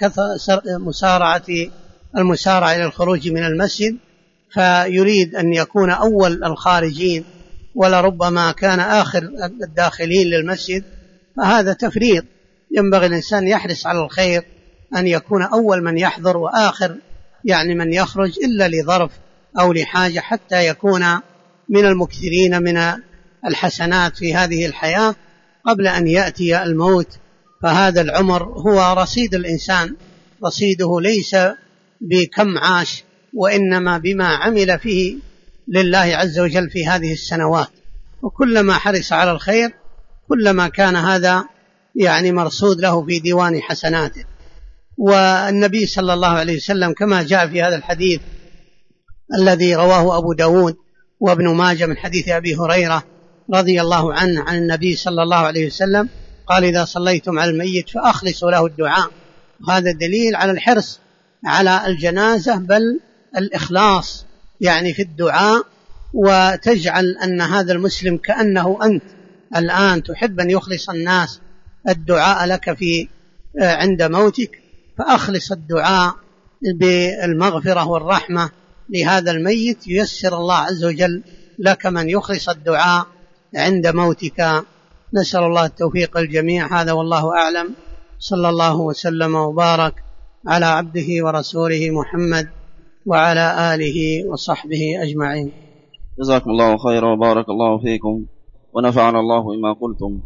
المسارعة إلى الخروج من المسجد، فيريد أن يكون أول الخارجين ولربما كان آخر الداخلين للمسجد، فهذا تفريط. ينبغي الإنسان يحرص على الخير أن يكون أول من يحضر وآخر يعني من يخرج، إلا لظرف أو لحاجة، حتى يكون من المكثرين من الحسنات في هذه الحياة قبل أن يأتي الموت. فهذا العمر هو رصيد الإنسان، رصيده ليس بكم عاش، وإنما بما عمل فيه لله عز وجل في هذه السنوات. وكلما حرص على الخير كلما كان هذا يعني مرصود له في ديوان حسناته. والنبي صلى الله عليه وسلم كما جاء في هذا الحديث الذي رواه أبو داود وابن ماجه من حديث أبي هريرة رضي الله عنه عن النبي صلى الله عليه وسلم قال: إذا صليتم على الميت فأخلصوا له الدعاء. وهذا دليل على الحرص على الجنازة، بل الإخلاص يعني في الدعاء، وتجعل أن هذا المسلم كأنه أنت الآن تحب أن يخلص الناس الدعاء لك في عند موتك، فأخلص الدعاء بالمغفرة والرحمة لهذا الميت، ييسر الله عز وجل لك من يخلص الدعاء عند موتك. نسأل الله التوفيق الجميع. هذا والله أعلم، صلى الله وسلم وبارك على عبده ورسوله محمد وعلى آله وصحبه أجمعين. جزاكم الله خيرا وبارك الله فيكم ونفعنا الله بما قلتم.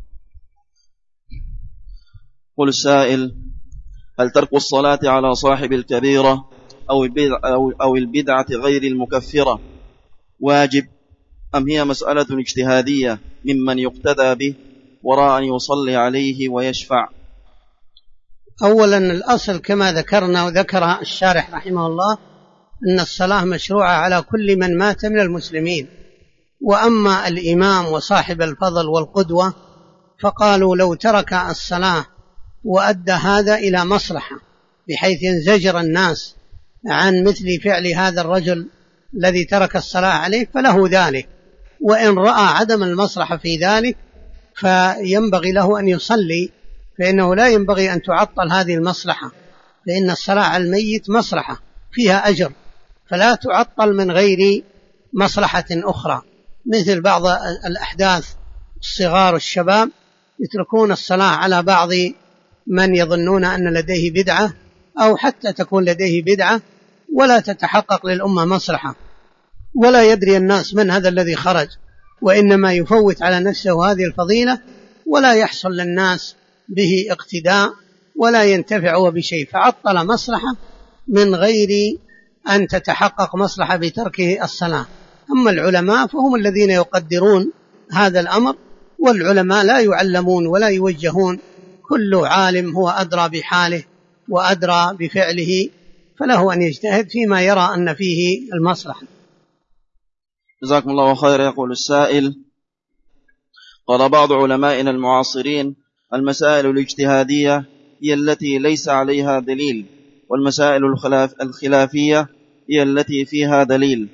قل السائل: هل ترك الصلاة على صاحب الكبيرة أو البدعة غير المكفرة واجب، أم هي مسألة اجتهادية ممن يقتدى به وراء أن يصلي عليه ويشفع؟ أولا الأصل كما ذكرنا وذكر الشارح رحمه الله أن الصلاة مشروعة على كل من مات من المسلمين. وأما الإمام وصاحب الفضل والقدوة فقالوا لو ترك الصلاة وأدى هذا إلى مصلحة بحيث ينزجر الناس عن مثل فعل هذا الرجل الذي ترك الصلاة عليه فله ذلك. وإن رأى عدم المصلحة في ذلك فينبغي له أن يصلي، فإنه لا ينبغي أن تعطل هذه المصلحة، فإن الصلاة على الميت مصلحة فيها أجر، فلا تعطل من غير مصلحة أخرى. مثل بعض الأحداث الصغار والشباب يتركون الصلاة على بعض من يظنون أن لديه بدعة، أو حتى تكون لديه بدعة ولا تتحقق للأمة مصلحة، ولا يدري الناس من هذا الذي خرج، وإنما يفوت على نفسه هذه الفضيلة، ولا يحصل للناس به اقتداء ولا ينتفع هو بشيء، فعطل مصلحة من غير أن تتحقق مصلحة بتركه الصلاة. أما العلماء فهم الذين يقدرون هذا الأمر، والعلماء لا يعلمون ولا يوجهون، كل عالم هو أدرى بحاله وأدرى بفعله، فله أن يجتهد فيما يرى أن فيه المصلحة. جزاكم الله خير. يقول السائل: قال بعض علمائنا المعاصرين: المسائل الاجتهادية هي التي ليس عليها دليل، والمسائل الخلافية هي التي فيها دليل.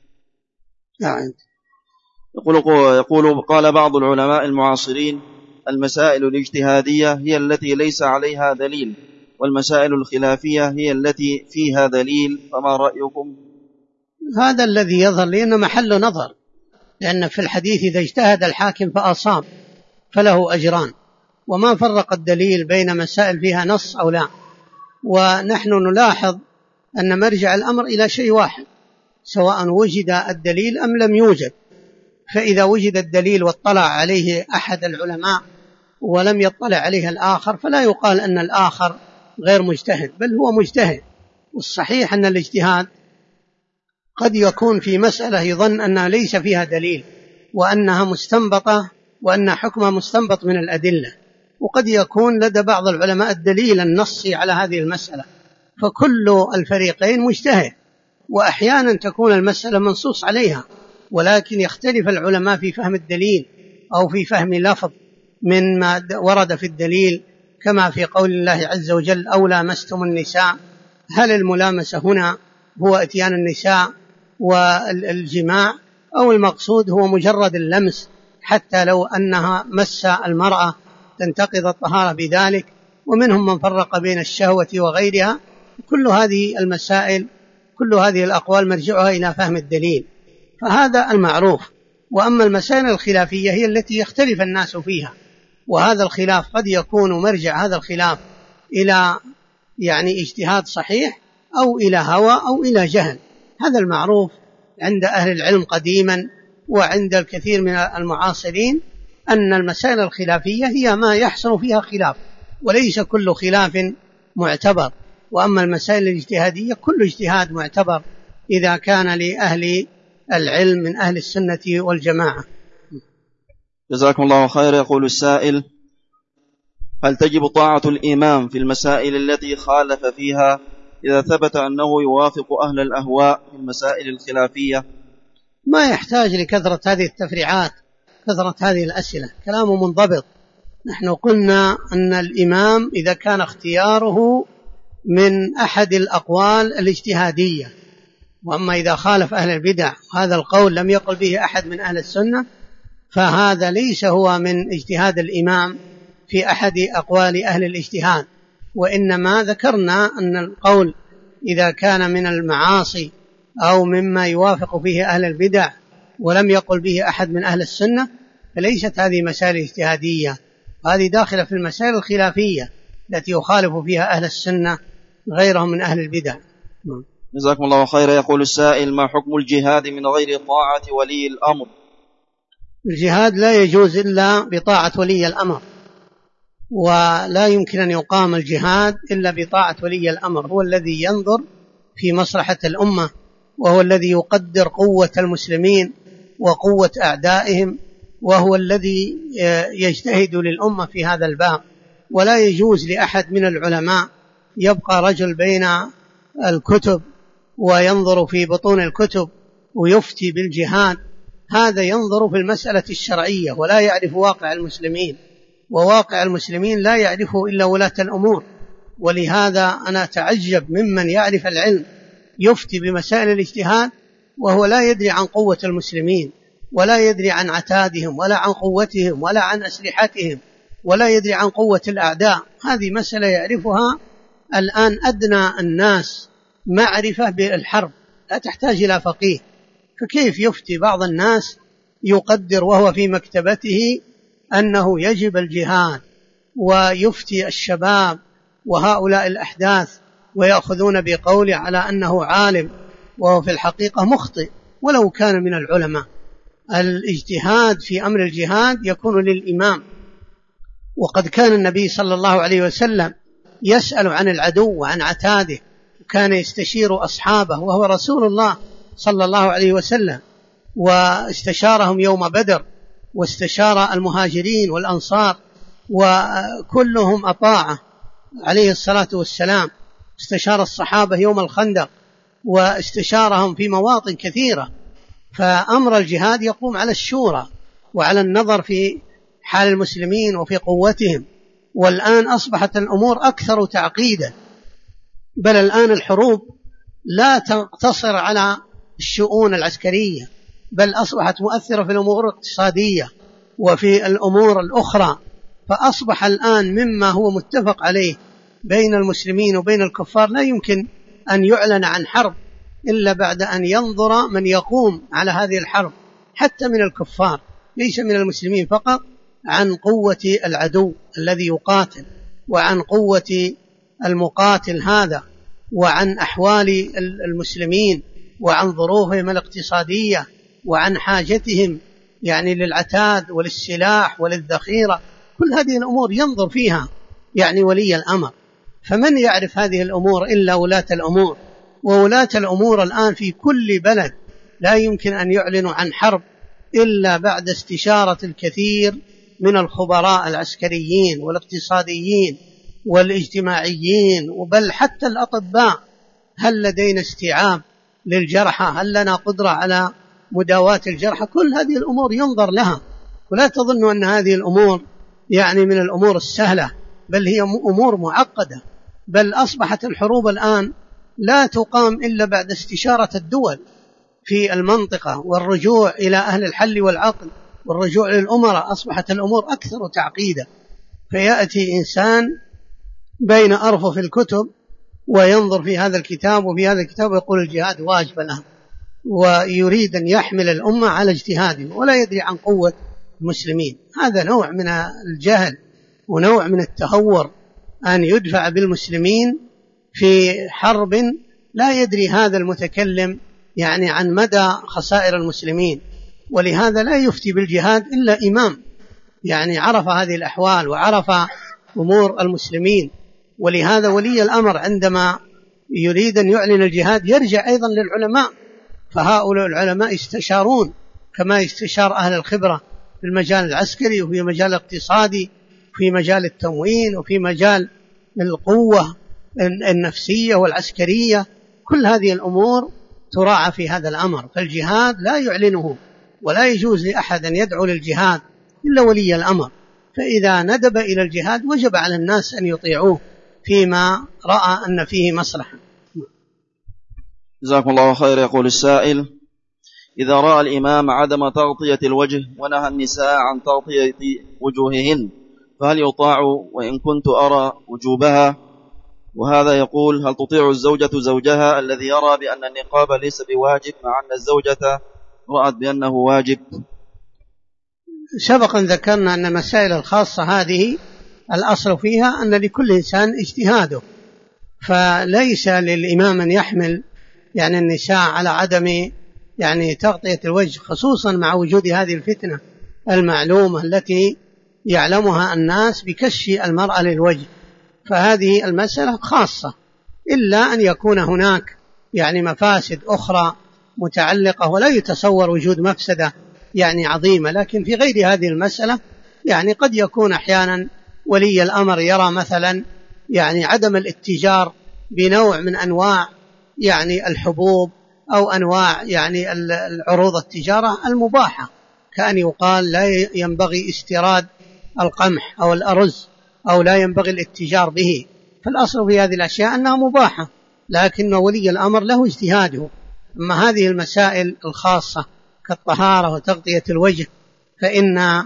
يقول قال بعض العلماء المعاصرين: المسائل الاجتهادية هي التي ليس عليها دليل، والمسائل الخلافية هي التي فيها دليل، فما رأيكم؟ هذا الذي يظهر لي أنه محل نظر، لأن في الحديث إذا اجتهد الحاكم فأصاب فله أجران، وما فرق الدليل بين مسائل فيها نص أو لا. ونحن نلاحظ أن مرجع الأمر إلى شيء واحد، سواء وجد الدليل أم لم يوجد. فإذا وجد الدليل واطلع عليه أحد العلماء ولم يطلع عليه الآخر، فلا يقال أن الآخر غير مجتهد، بل هو مجتهد. والصحيح أن الاجتهاد قد يكون في مسألة يظن أنها ليس فيها دليل وأنها مستنبطة وأن حكمها مستنبط من الأدلة، وقد يكون لدى بعض العلماء الدليل النصي على هذه المسألة، فكل الفريقين مجتهد. وأحيانا تكون المسألة منصوص عليها، ولكن يختلف العلماء في فهم الدليل أو في فهم لفظ من ما ورد في الدليل، كما في قول الله عز وجل: أو لامستم النساء. هل الملامسة هنا هو اتيان النساء والجماع، أو المقصود هو مجرد اللمس حتى لو أنها مس المرأة تنتقض الطهارة بذلك؟ ومنهم من فرق بين الشهوة وغيرها. كل هذه المسائل، كل هذه الأقوال مرجعها إلى فهم الدليل، فهذا المعروف. وأما المسائل الخلافية هي التي يختلف الناس فيها، وهذا الخلاف قد يكون مرجع هذا الخلاف إلى اجتهاد صحيح أو إلى هوى أو إلى جهل. هذا المعروف عند أهل العلم قديما وعند الكثير من المعاصرين، أن المسائل الخلافية هي ما يحصل فيها خلاف، وليس كل خلاف معتبر. وأما المسائل الاجتهادية كل اجتهاد معتبر إذا كان لأهل العلم من أهل السنة والجماعة. جزاكم الله خير. يقول السائل: هل تجب طاعة الإمام في المسائل التي خالف فيها إذا ثبت أنه يوافق أهل الأهواء في المسائل الخلافية؟ ما يحتاج لكثرة هذه التفريعات، كثرة هذه الأسئلة، كلامه منضبط. نحن قلنا أن الإمام إذا كان اختياره من أحد الأقوال الاجتهادية، وأما إذا خالف أهل البدع هذا القول لم يقل به أحد من أهل السنة، فهذا ليس هو من اجتهاد الإمام في أحد أقوال أهل الاجتهاد. وإنما ذكرنا أن القول إذا كان من المعاصي أو مما يوافق فيه أهل البدع ولم يقل به أحد من أهل السنة، فليست هذه مسائل اجتهادية، هذه داخلة في المسائل الخلافية التي يخالف فيها أهل السنة غيرهم من أهل البدع. جزاكم الله خيرا. يقول السائل: ما حكم الجهاد من غير طاعة ولي الأمر؟ الجهاد لا يجوز إلا بطاعة ولي الأمر، ولا يمكن أن يقام الجهاد إلا بطاعة ولي الأمر. هو الذي ينظر في مصلحة الأمة، وهو الذي يقدر قوة المسلمين وقوة أعدائهم، وهو الذي يجتهد للأمة في هذا الباب. ولا يجوز لأحد من العلماء يبقى رجل بين الكتب وينظر في بطون الكتب ويفتي بالجهاد، هذا ينظر في المسألة الشرعية ولا يعرف واقع المسلمين، وواقع المسلمين لا يعرفه إلا ولاة الأمور. ولهذا أنا أتعجب ممن يعرف العلم يفتي بمسائل الاجتهاد وهو لا يدري عن قوة المسلمين، ولا يدري عن عتادهم، ولا عن قوتهم، ولا عن أسلحتهم، ولا يدري عن قوة الأعداء. هذه مسألة يعرفها الآن أدنى الناس معرفة بالحرب، لا تحتاج إلى فقيه. فكيف يفتي بعض الناس يقدر وهو في مكتبته أنه يجب الجهاد، ويفتي الشباب وهؤلاء الأحداث ويأخذون بقوله على أنه عالم، وهو في الحقيقة مخطئ ولو كان من العلماء. الاجتهاد في أمر الجهاد يكون للإمام، وقد كان النبي صلى الله عليه وسلم يسأل عن العدو وعن عتاده، وكان يستشير أصحابه وهو رسول الله صلى الله عليه وسلم، واستشارهم يوم بدر، واستشار المهاجرين والأنصار وكلهم أطاعه عليه الصلاة والسلام. استشار الصحابة يوم الخندق واستشارهم في مواطن كثيرة. فأمر الجهاد يقوم على الشورى وعلى النظر في حال المسلمين وفي قوتهم. والآن أصبحت الأمور أكثر تعقيدا، بل الآن الحروب لا تقتصر على الشؤون العسكرية، بل أصبحت مؤثرة في الأمور الاقتصادية وفي الأمور الأخرى. فأصبح الآن مما هو متفق عليه بين المسلمين وبين الكفار لا يمكن أن يعلن عن حرب إلا بعد أن ينظر من يقوم على هذه الحرب، حتى من الكفار ليس من المسلمين فقط، عن قوة العدو الذي يقاتل، وعن قوة المقاتل هذا، وعن أحوال المسلمين، وعن ظروفهم الاقتصادية، وعن حاجتهم يعني للعتاد وللسلاح وللذخيرة. كل هذه الأمور ينظر فيها يعني ولي الأمر. فمن يعرف هذه الأمور إلا ولاة الأمور، وولاة الأمور الآن في كل بلد لا يمكن أن يعلنوا عن حرب إلا بعد استشارة الكثير من الخبراء العسكريين والاقتصاديين والاجتماعيين، وبل حتى الأطباء. هل لدينا استيعاب للجرحى؟ هل لنا قدرة على مداواة الجرحى؟ كل هذه الأمور ينظر لها. ولا تظنوا أن هذه الأمور يعني من الأمور السهلة، بل هي أمور معقدة. بل أصبحت الحروب الآن لا تقام إلا بعد استشارة الدول في المنطقة والرجوع إلى أهل الحل والعقل والرجوع للأمراء. أصبحت الأمور أكثر تعقيدا، فيأتي إنسان بين أرفف الكتب وينظر في هذا الكتاب وفي هذا الكتاب ويقول الجهاد واجب له، ويريد أن يحمل الأمة على اجتهاده ولا يدري عن قوة المسلمين. هذا نوع من الجهل ونوع من التهور، أن يدفع بالمسلمين في حرب لا يدري هذا المتكلم يعني عن مدى خسائر المسلمين. ولهذا لا يفتي بالجهاد إلا إمام يعني عرف هذه الأحوال وعرف أمور المسلمين. ولهذا ولي الأمر عندما يريد أن يعلن الجهاد يرجع أيضا للعلماء، فهؤلاء العلماء يستشارون كما يستشار أهل الخبرة في المجال العسكري وفي مجال الاقتصادي وفي مجال التموين وفي مجال القوة النفسية والعسكرية. كل هذه الأمور تراعى في هذا الأمر. فالجهاد لا يعلنه، ولا يجوز لأحد أن يدعو للجهاد إلا ولي الأمر. فإذا ندب إلى الجهاد وجب على الناس أن يطيعوه فيما رأى أن فيه مصلحة. جزاكم الله خير. يقول السائل: إذا رأى الإمام عدم تغطية الوجه ونهى النساء عن تغطية وجوههن فهل يطاع وإن كنت أرى وجوبها؟ وهذا يقول: هل تطيع الزوجة زوجها الذي يرى بأن النقاب ليس بواجب مع أن الزوجة رأت بأنه واجب؟ سبقا ذكرنا أن المسائل الخاصة هذه الأصل فيها أن لكل إنسان اجتهاده، فليس للإمام أن يحمل يعني النساء على عدم يعني تغطية الوجه، خصوصا مع وجود هذه الفتنة المعلومة التي يعلمها الناس بكشف المرأة للوجه. فهذه المسألة خاصة، إلا أن يكون هناك يعني مفاسد أخرى متعلقة، ولا يتصور وجود مفسدة يعني عظيمة. لكن في غير هذه المسألة يعني قد يكون أحيانا ولي الأمر يرى مثلا يعني عدم الاتجار بنوع من أنواع يعني الحبوب أو أنواع يعني العروض التجارة المباحة، كأن يقال لا ينبغي استيراد القمح أو الأرز أو لا ينبغي الاتجار به. فالأصل في هذه الأشياء أنها مباحة، لكن ولي الأمر له اجتهاده. أما هذه المسائل الخاصة كالطهارة وتغطية الوجه فإن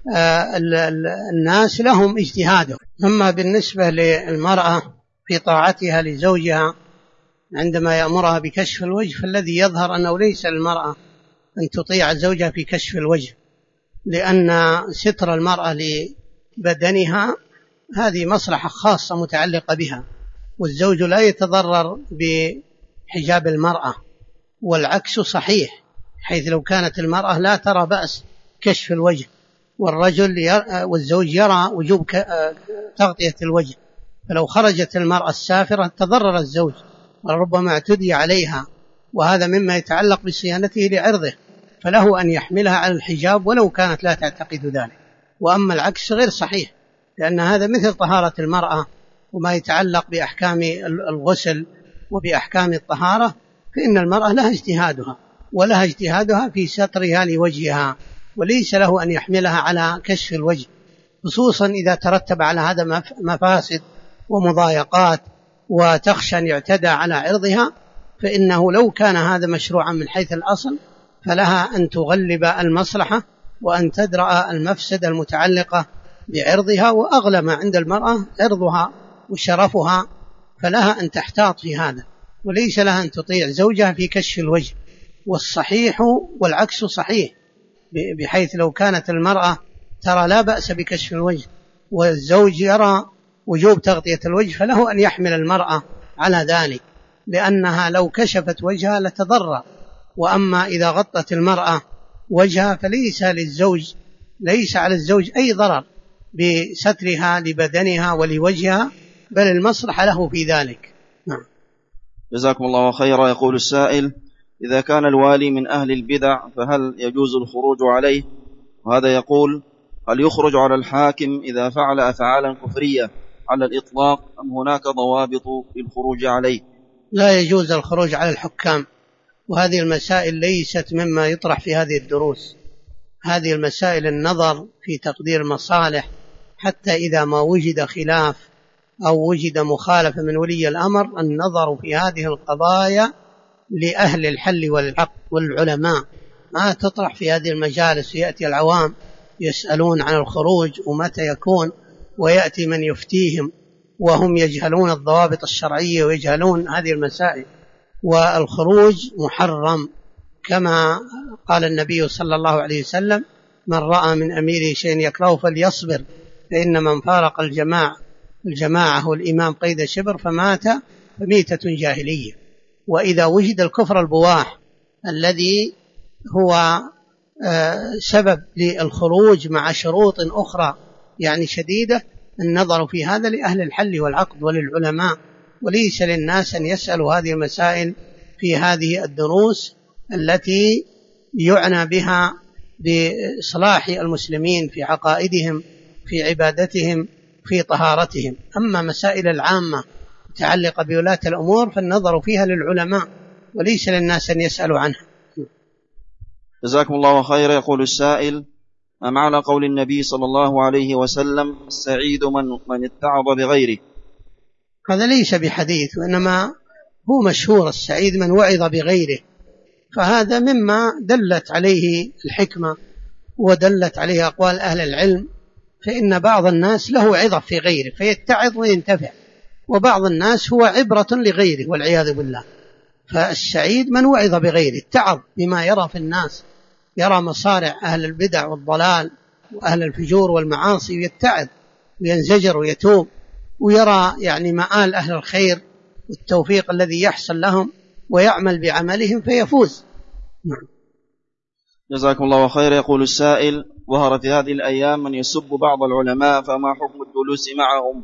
الناس لهم اجتهاده. أما بالنسبة للمرأة في طاعتها لزوجها عندما يأمرها بكشف الوجه، فالذي يظهر أنه ليس للمرأة أن تطيع زوجها في كشف الوجه، لأن ستر المرأة لبدنها هذه مصلحة خاصة متعلقة بها، والزوج لا يتضرر بحجاب المرأة، والعكس صحيح، حيث لو كانت المرأة لا ترى بأس كشف الوجه والزوج يرى وجوب تغطية الوجه، فلو خرجت المرأة السافرة تضرر الزوج وربما اعتدي عليها، وهذا مما يتعلق بصيانته لعرضه، فله أن يحملها على الحجاب ولو كانت لا تعتقد ذلك. وأما العكس غير صحيح، لأن هذا مثل طهارة المرأة وما يتعلق بأحكام الغسل وبأحكام الطهارة، فإن المرأة لها اجتهادها في سترها لوجهها، وليس له أن يحملها على كشف الوجه، خصوصا إذا ترتب على هذا مفاسد ومضايقات وتخشى أن يعتدى على عرضها، فإنه لو كان هذا مشروعا من حيث الأصل فلها أن تغلب المصلحة وأن تدرأ المفسدة المتعلقة بعرضها، وأغلى ما عند المرأة عرضها وشرفها، فلها أن تحتاط في هذا، وليس لها أن تطيع زوجها في كشف الوجه. والصحيح والعكس صحيح، بحيث لو كانت المرأة ترى لا بأس بكشف الوجه والزوج يرى وجوب تغطية الوجه، فله أن يحمل المرأة على ذلك، لأنها لو كشفت وجهها لتضرر. وأما إذا غطت المرأة وجهها ليس على الزوج أي ضرر بسترها لبدنها ولوجهها، بل المصلحة له في ذلك. نعم. جزاكم الله خيرا. يقول السائل: إذا كان الوالي من أهل البدع فهل يجوز الخروج عليه؟ وهذا يقول: هل يخرج على الحاكم إذا فعل أفعالا كفرية على الإطلاق، أم هناك ضوابط للخروج عليه؟ لا يجوز الخروج على الحكام، وهذه المسائل ليست مما يطرح في هذه الدروس. هذه المسائل النظر في تقدير المصالح، حتى إذا ما وجد خلاف أو وجد مخالفة من ولي الأمر، النظر في هذه القضايا لأهل الحل والعقد والعلماء، ما تطرح في هذه المجالس. يأتي العوام يسألون عن الخروج ومتى يكون، ويأتي من يفتيهم وهم يجهلون الضوابط الشرعية ويجهلون هذه المسائل. والخروج محرم، كما قال النبي صلى الله عليه وسلم: من رأى من أميره شيئا يكرهه فليصبر، فإن من فارق الجماعة والإمام قيد شبر فمات فميتة جاهلية. وإذا وجد الكفر البواح الذي هو سبب للخروج مع شروط أخرى يعني شديدة، النظر في هذا لأهل الحل والعقد وللعلماء، وليس للناس أن يسألوا هذه المسائل في هذه الدروس التي يعنى بها بإصلاح المسلمين في عقائدهم، في عبادتهم، في طهارتهم. أما مسائل العامة متعلقة بولاة الأمور فالنظر فيها للعلماء، وليس للناس أن يسألوا عنها. جزاكم الله خيرا. يقول السائل: ما معنى قول النبي صلى الله عليه وسلم: السعيد من اتعظ بغيره؟ هذا ليس بحديث، وإنما هو مشهور: السعيد من وعظ بغيره، فهذا مما دلت عليه الحكمة ودلت عليه أقوال أهل العلم. فإن بعض الناس له عظة في غيره فيتعظ وينتفع، وبعض الناس هو عبرة لغيره والعياذ بالله. فالسعيد من وعظ بغيره، اتعظ بما يرى في الناس، يرى مصارع أهل البدع والضلال وأهل الفجور والمعاصي ويتعظ وينزجر ويتوب، ويرى يعني مآل أهل الخير والتوفيق الذي يحصل لهم ويعمل بعملهم فيفوز. نعم. جزاكم الله خير. يقول السائل: ظهر في هذه الأيام من يسب بعض العلماء، فما حكم الجلوس معهم؟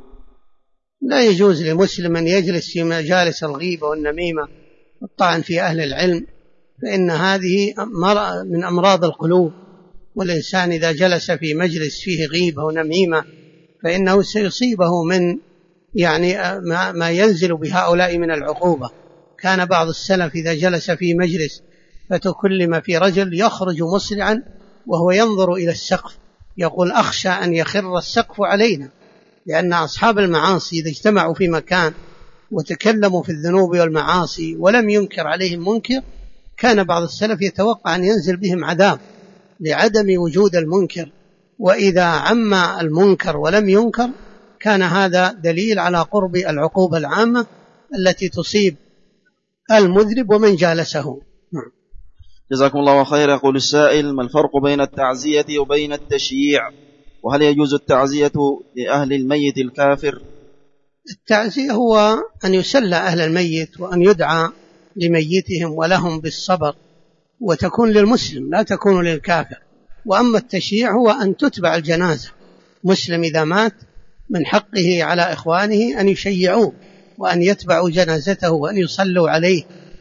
لا يجوز لمسلم أن يجلس في مجالس الغيبة والنميمة والطعن في أهل العلم، فإن هذه من أمراض القلوب، والإنسان إذا جلس في مجلس فيه غيبة ونميمة فإنه سيصيبه من يعني ما ينزل بهؤلاء من العقوبة. كان بعض السلف إذا جلس في مجلس فتكلم في رجل يخرج مسرعا وهو ينظر إلى السقف، يقول: أخشى أن يخر السقف علينا. لأن أصحاب المعاصي إذا اجتمعوا في مكان وتكلموا في الذنوب والمعاصي ولم ينكر عليهم منكر، كان بعض السلف يتوقع أن ينزل بهم عذاب لعدم وجود المنكر. وإذا عم المنكر ولم ينكر كان هذا دليل على قرب العقوبة العامة التي تصيب المذنب ومن جالسه. جزاكم الله خير. يقول السائل: ما الفرق بين التعزية وبين التشييع؟ وهل يجوز التعزية لأهل الميت الكافر؟ التعزية هو أن يسلى أهل الميت وأن يدعى لميتهم ولهم بالصبر، وتكون للمسلم لا تكون للكافر، وأما التشييع هو أن تتبع الجنازة. مسلم إذا مات من حقه على إخوانه أن يشيعوه وأن يتبعوا جنازته وأن يصلوا عليه.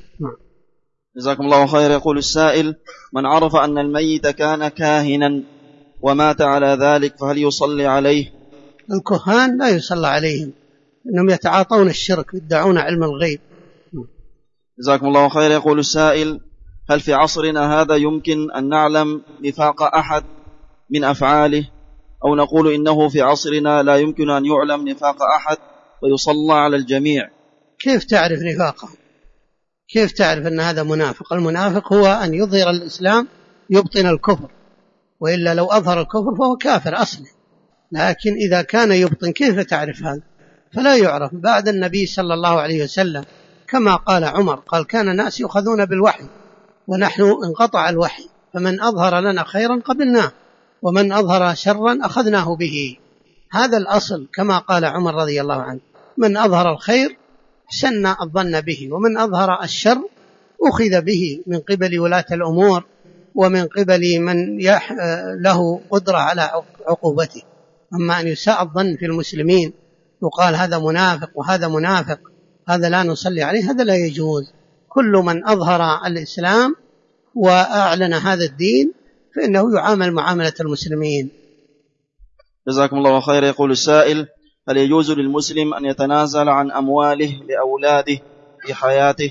جزاكم الله خير. يقول السائل: من عرف أن الميت كان كاهنا ومات على ذلك فهل يصلي عليه؟ الكهان لا يصلى عليهم، إنهم يتعاطون الشرك، يدعون علم الغيب. جزاكم الله خير. يقول السائل: هل في عصرنا هذا يمكن أن نعلم نفاق أحد من أفعاله، أو نقول إنه في عصرنا لا يمكن أن يعلم نفاق أحد ويصلى على الجميع؟ كيف تعرف نفاقه؟ كيف تعرف أن هذا منافق؟ المنافق هو أن يظهر الإسلام يبطن الكفر، وإلا لو أظهر الكفر فهو كافر أصلا. لكن إذا كان يبطن كيف تعرف هذا؟ فلا يعرف. بعد النبي صلى الله عليه وسلم كما قال عمر، قال: كان ناس يؤخذون بالوحي ونحن انقطع الوحي، فمن أظهر لنا خيرا قبلناه ومن أظهر شرا أخذناه به. هذا الأصل كما قال عمر رضي الله عنه: من أظهر الخير حسنا الظن به، ومن أظهر الشر أخذ به من قبل ولاة الأمور ومن قبل من له قدرة على عقوبته. أما أن يساء الظن في المسلمين يقال هذا منافق وهذا منافق، هذا لا نصلي عليه، هذا لا يجوز. كل من أظهر الإسلام وأعلن هذا الدين فإنه يعامل معاملة المسلمين. جزاكم الله خير. يقول السائل: هل يجوز للمسلم أن يتنازل عن أمواله لأولاده في حياته؟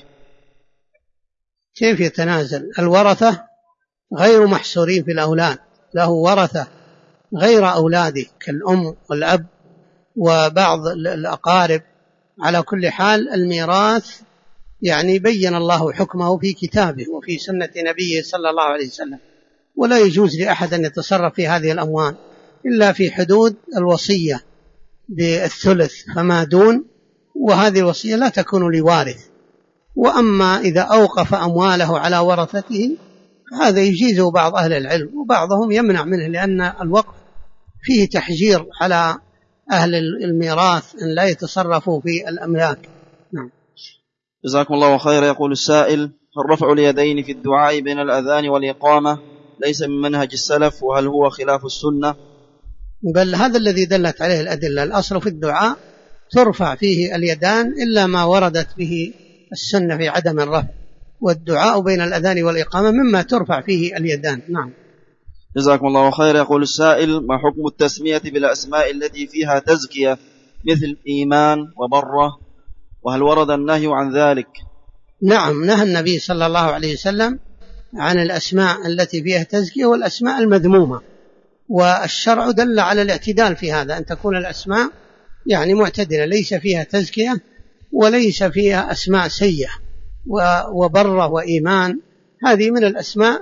كيف يتنازل؟ الورثة غير محصورين في الأولاد، له ورثة غير أولاده كالأم والأب وبعض الأقارب. على كل حال الميراث يعني بين الله حكمه في كتابه وفي سنة نبيه صلى الله عليه وسلم، ولا يجوز لأحد أن يتصرف في هذه الأموال إلا في حدود الوصية بالثلث فما دون، وهذه الوصية لا تكون لوارث. وأما إذا أوقف أمواله على ورثته هذا يجيزه بعض أهل العلم، وبعضهم يمنع منه، لأن الوقف فيه تحجير على أهل الميراث أن لا يتصرفوا في الأملاك. نعم. جزاكم الله خير. يقول السائل: هل رفع اليدين في الدعاء بين الأذان والإقامة ليس من منهج السلف، وهل هو خلاف السنة؟ بل هذا الذي دلت عليه الأدلة. الأصل في الدعاء ترفع فيه اليدان إلا ما وردت به السنة في عدم الرفع، والدعاء بين الأذان والإقامة مما ترفع فيه اليدان. نعم. جزاكم الله خير. يقول السائل: ما حكم التسمية بالأسماء التي فيها تزكية مثل إيمان وبرة، وهل ورد النهي عن ذلك؟ نعم، نهى النبي صلى الله عليه وسلم عن الأسماء التي فيها تزكية والأسماء المذمومة، والشرع دل على الاعتدال في هذا، أن تكون الأسماء يعني معتدلة، ليس فيها تزكية وليس فيها أسماء سيئة. وبرة وإيمان هذه من الأسماء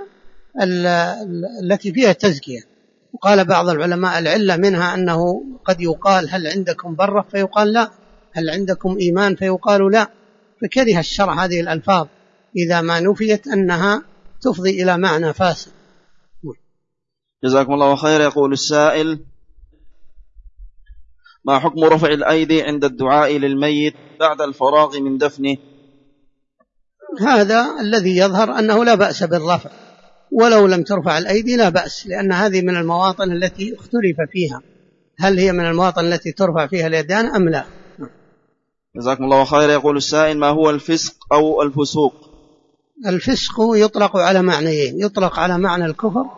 التي فيها تزكية. وقال بعض العلماء العلة منها أنه قد يقال: هل عندكم برة؟ فيقال لا. هل عندكم إيمان؟ فيقال لا. فكره الشرع هذه الألفاظ إذا ما نفيت أنها تفضي إلى معنى فاسد. جزاكم الله خير. يقول السائل: ما حكم رفع الأيدي عند الدعاء للميت بعد الفراغ من دفنه؟ هذا الذي يظهر أنه لا بأس بالرفع، ولو لم ترفع الأيدي لا بأس، لأن هذه من المواطن التي اختلف فيها، هل هي من المواطن التي ترفع فيها اليدان أم لا. جزاكم الله خير. يقول السائل: ما هو الفسق أو الفسوق؟ الفسق يطلق على معنيين: يطلق على معنى الكفر